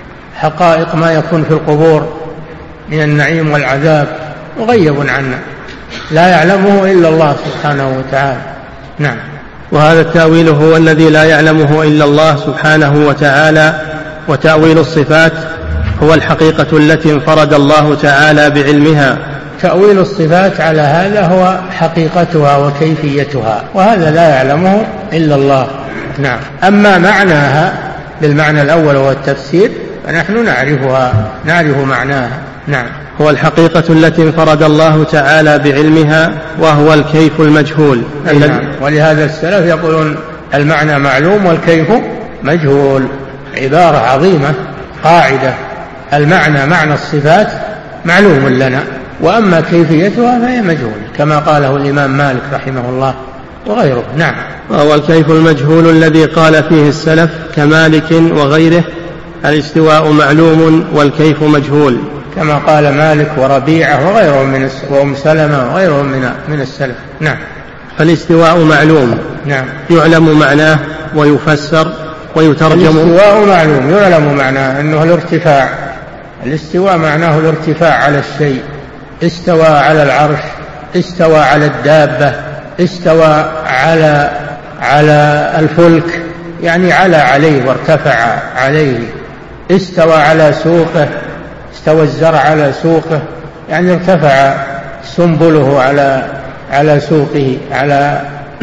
حقائق ما يكون في القبور من النعيم والعذاب مغيب عنا، لا يعلمه إلا الله سبحانه وتعالى. نعم. وهذا التأويل هو الذي لا يعلمه إلا الله سبحانه وتعالى. وتأويل الصفات هو الحقيقة التي انفرد الله تعالى بعلمها. تأويل الصفات على هذا هو حقيقتها وكيفيتها، وهذا لا يعلمه إلا الله. نعم. أما معناها بالمعنى الأول هو التفسير فنحن نعرفها، نعرف معناها. نعم. هو الحقيقة التي انفرد الله تعالى بعلمها، وهو الكيف المجهول. نعم. ولهذا السلف يقولون المعنى معلوم والكيف مجهول. عبارة عظيمة، قاعدة. المعنى معنى الصفات معلوم لنا، وأما كيفيتها فهي مجهول، كما قاله الإمام مالك رحمه الله وغيره. نعم. وهو الكيف المجهول الذي قال فيه السلف كمالك وغيره: الاستواء معلوم والكيف مجهول، كما قال مالك وربيعة وغيرهم من وأم سلمة وغيرهم من من السلف. نعم. فالاستواء معلوم. نعم. يعلم معناه ويفسر ويترجم. الاستواء معلوم يعلم معناه أنه الارتفاع. الاستواء معناه الارتفاع على الشيء. استوى على العرش، استوى على الدابة، استوى على على الفلك، يعني على عليه وارتفع عليه. استوى على سوقه، استوى الزرع على سوقه، يعني ارتفع سنبله على على سوقه، على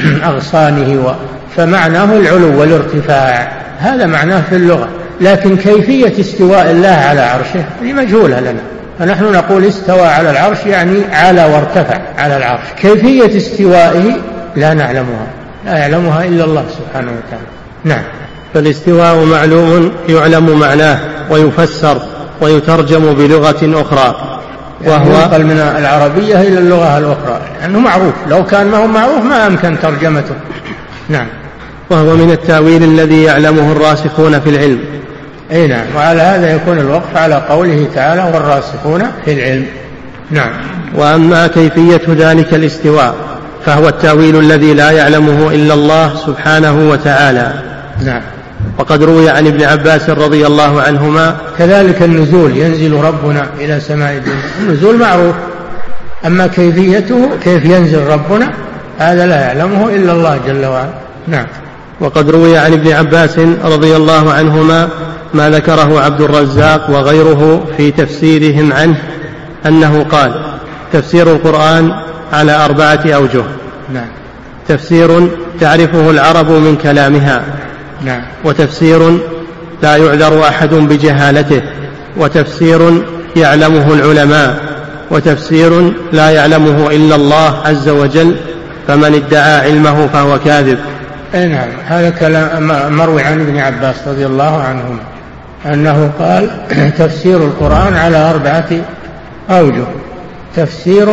أغصانه و... فمعناه العلو والارتفاع، هذا معناه في اللغة. لكن كيفية استواء الله على عرشه هي مجهولة لنا، فنحن نقول استوى على العرش يعني على وارتفع على العرش. كيفية استوائه لا نعلمها، لا يعلمها إلا الله سبحانه وتعالى. نعم. فالاستواء معلوم يعلم معناه ويفسر ويترجم بلغة أخرى، وهو ينقل من العربية إلى اللغة الأخرى، لأنه معروف. لو كان ما هو معروف ما أمكن ترجمته. نعم. وهو من التأويل الذي يعلمه الراسخون في العلم. أي نعم. وعلى هذا يكون الوقف على قوله تعالى والراسخون في العلم. نعم. وأما كيفية ذلك الاستواء فهو التأويل الذي لا يعلمه إلا الله سبحانه وتعالى. نعم. وقد روي عن ابن عباس رضي الله عنهما كذلك النزول، ينزل ربنا إلى سماء الدنيا، النزول معروف. أما كيفيته كيف ينزل ربنا هذا لا يعلمه إلا الله جل وعلا. نعم. وقد روي عن ابن عباس رضي الله عنهما ما ذكره عبد الرزاق وغيره في تفسيرهم عنه أنه قال: تفسير القرآن على أربعة أوجه. نعم. تفسير تعرفه العرب من كلامها. نعم. وتفسير لا يعذر أحد بجهالته. وتفسير يعلمه العلماء. وتفسير لا يعلمه إلا الله عز وجل، فمن ادعى علمه فهو كاذب. أي نعم. هذا كلام مروي عن ابن عباس رضي الله عنهما أنه قال: تفسير القرآن على أربعة أوجه. تفسير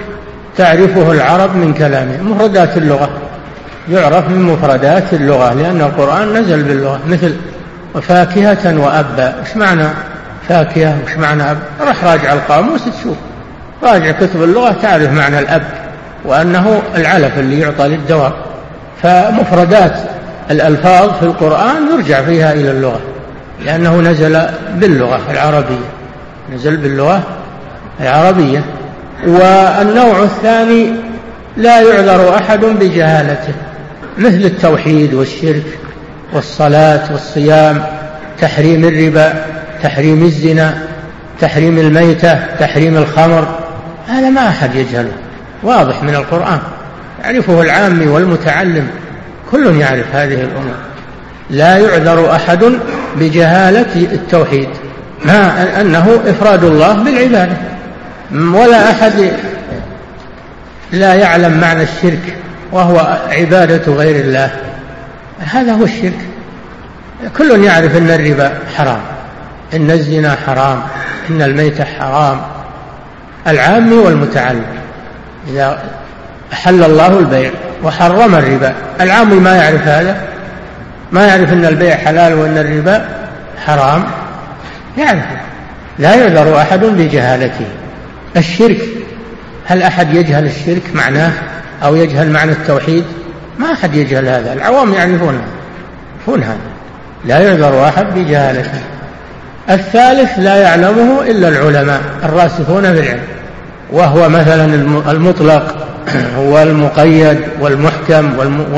تعرفه العرب من كلامه، مفردات اللغة، يعرف من مفردات اللغة، لأن القرآن نزل باللغة، مثل وفاكهة وأبا. إيش معنى فاكهة وش معنى أب؟ رح راجع القاموس تشوف، راجع كتب اللغة تعرف معنى الأب وأنه العلف اللي يعطى للدواب. فمفردات الألفاظ في القرآن يرجع فيها إلى اللغة، لأنه نزل باللغة العربية، نزل باللغة العربية. والنوع الثاني لا يعذر أحد بجهالته، مثل التوحيد والشرك والصلاة والصيام، تحريم الربا، تحريم الزنا، تحريم الميتة، تحريم الخمر، هذا ما أحد يجهله، واضح من القرآن، يعرفه العامي والمتعلم، كل يعرف هذه الأمور. لا يعذر أحد بجهالة التوحيد، ما أنه إفراد الله بالعبادة، ولا أحد لا يعلم معنى الشرك وهو عبادة غير الله، هذا هو الشرك. كل يعرف أن الربا حرام، إن الزنا حرام، إن الميتة حرام، العامي والمتعلم. إذا أحل الله البيع وحرم الربا، العامي ما يعرف هذا، ما يعرف أن البيع حلال وأن الربا حرام، يعرف. لا يعذر أحد بجهالته. الشرك، هل أحد يجهل الشرك معناه أو يجهل معنى التوحيد؟ ما أحد يجهل هذا، العوام يعرفون يعرفون هذا. لا يعذر أحد بجهالته. الثالث لا يعلمه إلا العلماء الراسخون في العلم، وهو مثلا المطلق والمقيد والمحكم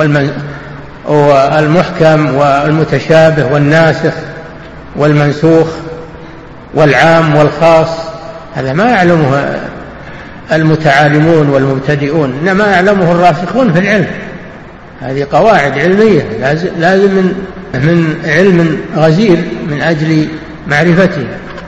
والمحكم والمتشابه والناسخ والمنسوخ والعام والخاص، هذا ما يعلمه المتعالمون والمبتدئون، إنما يعلمه الراسخون في العلم. هذه قواعد علمية لازم من, من علم غزير من أجل معرفته.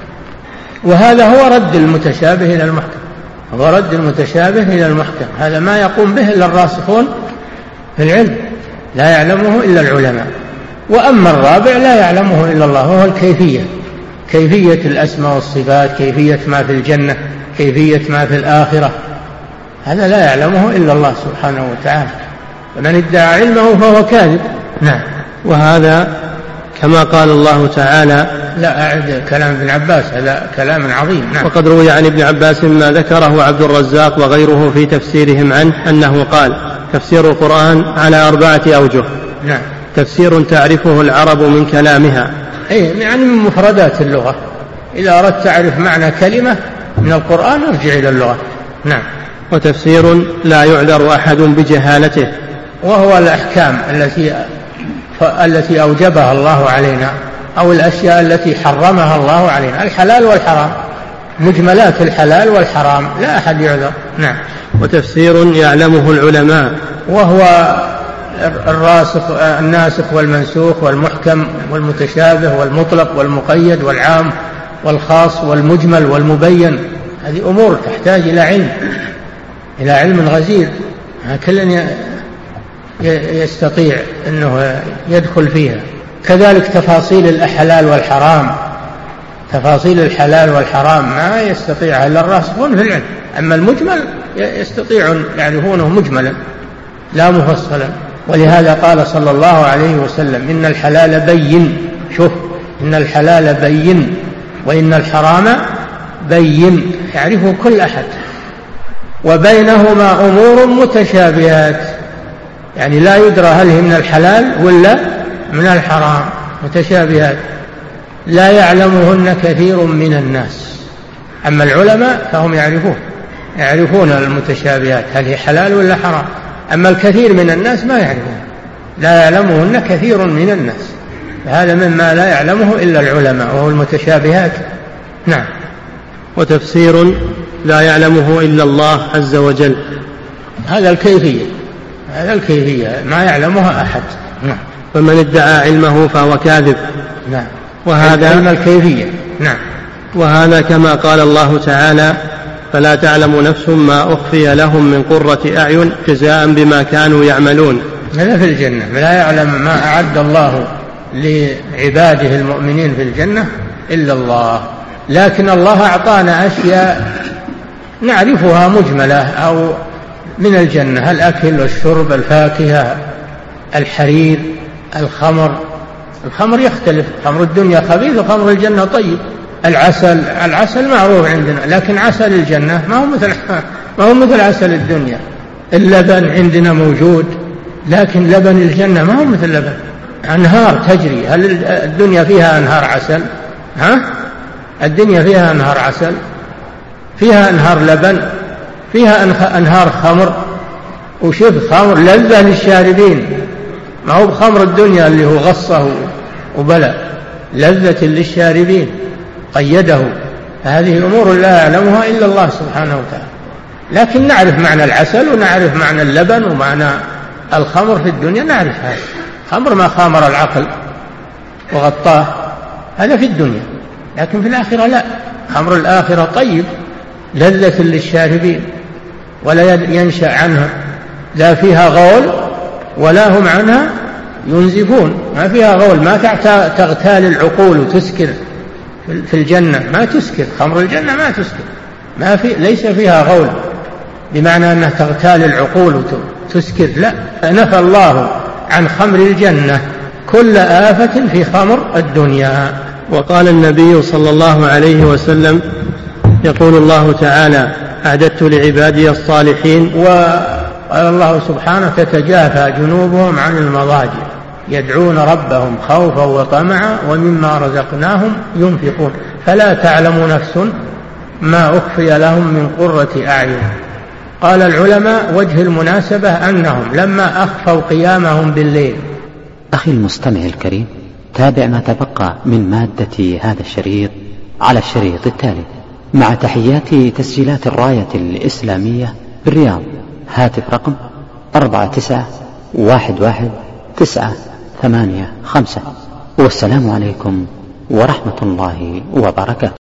وهذا هو رد المتشابه إلى المحكم، هو رد المتشابه إلى المحكم، هذا ما يقوم به إلا الراسخون في العلم، لا يعلمه إلا العلماء. وأما الرابع لا يعلمه إلا الله، وهو الكيفية، كيفية الأسماء والصفات، كيفية ما في الجنة، كيفية ما في الآخرة، هذا لا يعلمه إلا الله سبحانه وتعالى، ومن ادعى علمه فهو كاذب. نعم. وهذا كما قال الله تعالى. لا أعد كلام ابن عباس، هذا كلام عظيم. نعم. وقد روي عن ابن عباس ما ذكره عبد الرزاق وغيره في تفسيرهم عنه أنه قال: تفسير القرآن على أربعة أوجه. نعم. تفسير تعرفه العرب من كلامها، أي يعني من مفردات اللغة، إذا أردت تعرف معنى كلمة من القرآن ارجع إلى اللغة. نعم. وتفسير لا يعذر أحد بجهالته، وهو الأحكام التي التي أوجبها الله علينا، أو الأشياء التي حرمها الله علينا، الحلال والحرام، مجملات الحلال والحرام، لا أحد يعذر. نعم. وتفسير يعلمه العلماء، وهو الراسخ الناسخ والمنسوخ والمحكم والمتشابه والمطلق والمقيد والعام والخاص والمجمل والمبين، هذه أمور تحتاج إلى علم، إلى علم غزير، كل يستطيع أنه يدخل فيها. كذلك تفاصيل الحلال والحرام، تفاصيل الحلال والحرام ما يستطيعها إلا الراسخون في العلم، أما المجمل يستطيعون يعرفونه مجملا لا مفصلا. ولهذا قال صلى الله عليه وسلم: إن الحلال بين، شوف، إن الحلال بين وإن الحرام بين، يعرفه كل أحد، وبينهما أمور متشابهات، يعني لا يدرى هل هي من الحلال ولا من الحرام، متشابهات لا يعلمهن كثير من الناس. أما العلماء فهم يعرفون يعرفون المتشابهات، هل هي حلال ولا حرام. أما الكثير من الناس ما يعرفون، لا يعلمهن كثير من الناس، هذا مما لا يعلمه إلا العلماء، وهو المتشابهات. نعم. وتفسير لا يعلمه إلا الله عز وجل، هذا الكيفية، هذا الكيفية ما يعلمها أحد. نعم. فمن ادعى علمه فهو كاذب. نعم. وهذا علم الكيفية. نعم. وهذا كما قال الله تعالى: فلا تعلم نفس ما أخفي لهم من قرة أعين جزاء بما كانوا يعملون. هذا في الجنة، لا يعلم ما أعد الله لعباده المؤمنين في الجنة إلا الله، لكن الله أعطانا أشياء نعرفها مجملة أو من الجنة، الأكل والشرب، الفاكهة، الحرير، الخمر. الخمر يختلف، خمر الدنيا خبيث وخمر الجنة طيب، العسل العسل معروف عندنا، لكن عسل الجنة ما هو مثل ما هو مثل عسل الدنيا. اللبن عندنا موجود، لكن لبن الجنة ما هو مثل لبن. أنهار تجري، هل الدنيا فيها أنهار عسل؟ ها؟ الدنيا فيها أنهار عسل، فيها أنهار لبن، فيها أنهار خمر، وشوف خمر لذة للشاربين، ما هو بخمر الدنيا اللي هو غصه وبلى، لذة للشاربين قيده. هذه أمور لا يعلمها إلا الله سبحانه وتعالى. لكن نعرف معنى العسل ونعرف معنى اللبن ومعنى الخمر في الدنيا، نعرف هذا. خمر ما خامر العقل وغطاه، هذا في الدنيا، لكن في الآخرة لا. خمر الآخرة طيب لذة للشاربين ولا ينشأ عنها، لا فيها غول ولا هم عنها ينزفون. ما فيها غول، ما تغتال العقول وتسكر. في الجنة ما تسكر، خمر الجنة ما تسكر، ما في ليس فيها غول بمعنى أنها تغتال العقول وتسكر، لا. نفى الله عن خمر الجنة كل آفة في خمر الدنيا. وقال النبي صلى الله عليه وسلم: يقول الله تعالى: أعددت لعبادي الصالحين. وقال الله سبحانه: تتجافى جنوبهم عن المضاجع يدعون ربهم خوفا وطمعا ومما رزقناهم ينفقون فلا تعلم نفس ما أخفي لهم من قرة أعين. قال العلماء: وجه المناسبة أنهم لما أخفوا قيامهم بالليل. أخي المستمع الكريم، تابع ما تبقى من مادة هذا الشريط على الشريط التالي، مع تحيات تسجيلات الراية الإسلامية بالرياض. هاتف رقم أربعة تسعة واحد واحد تسعة ثمانية خمسة. والسلام عليكم ورحمة الله وبركاته.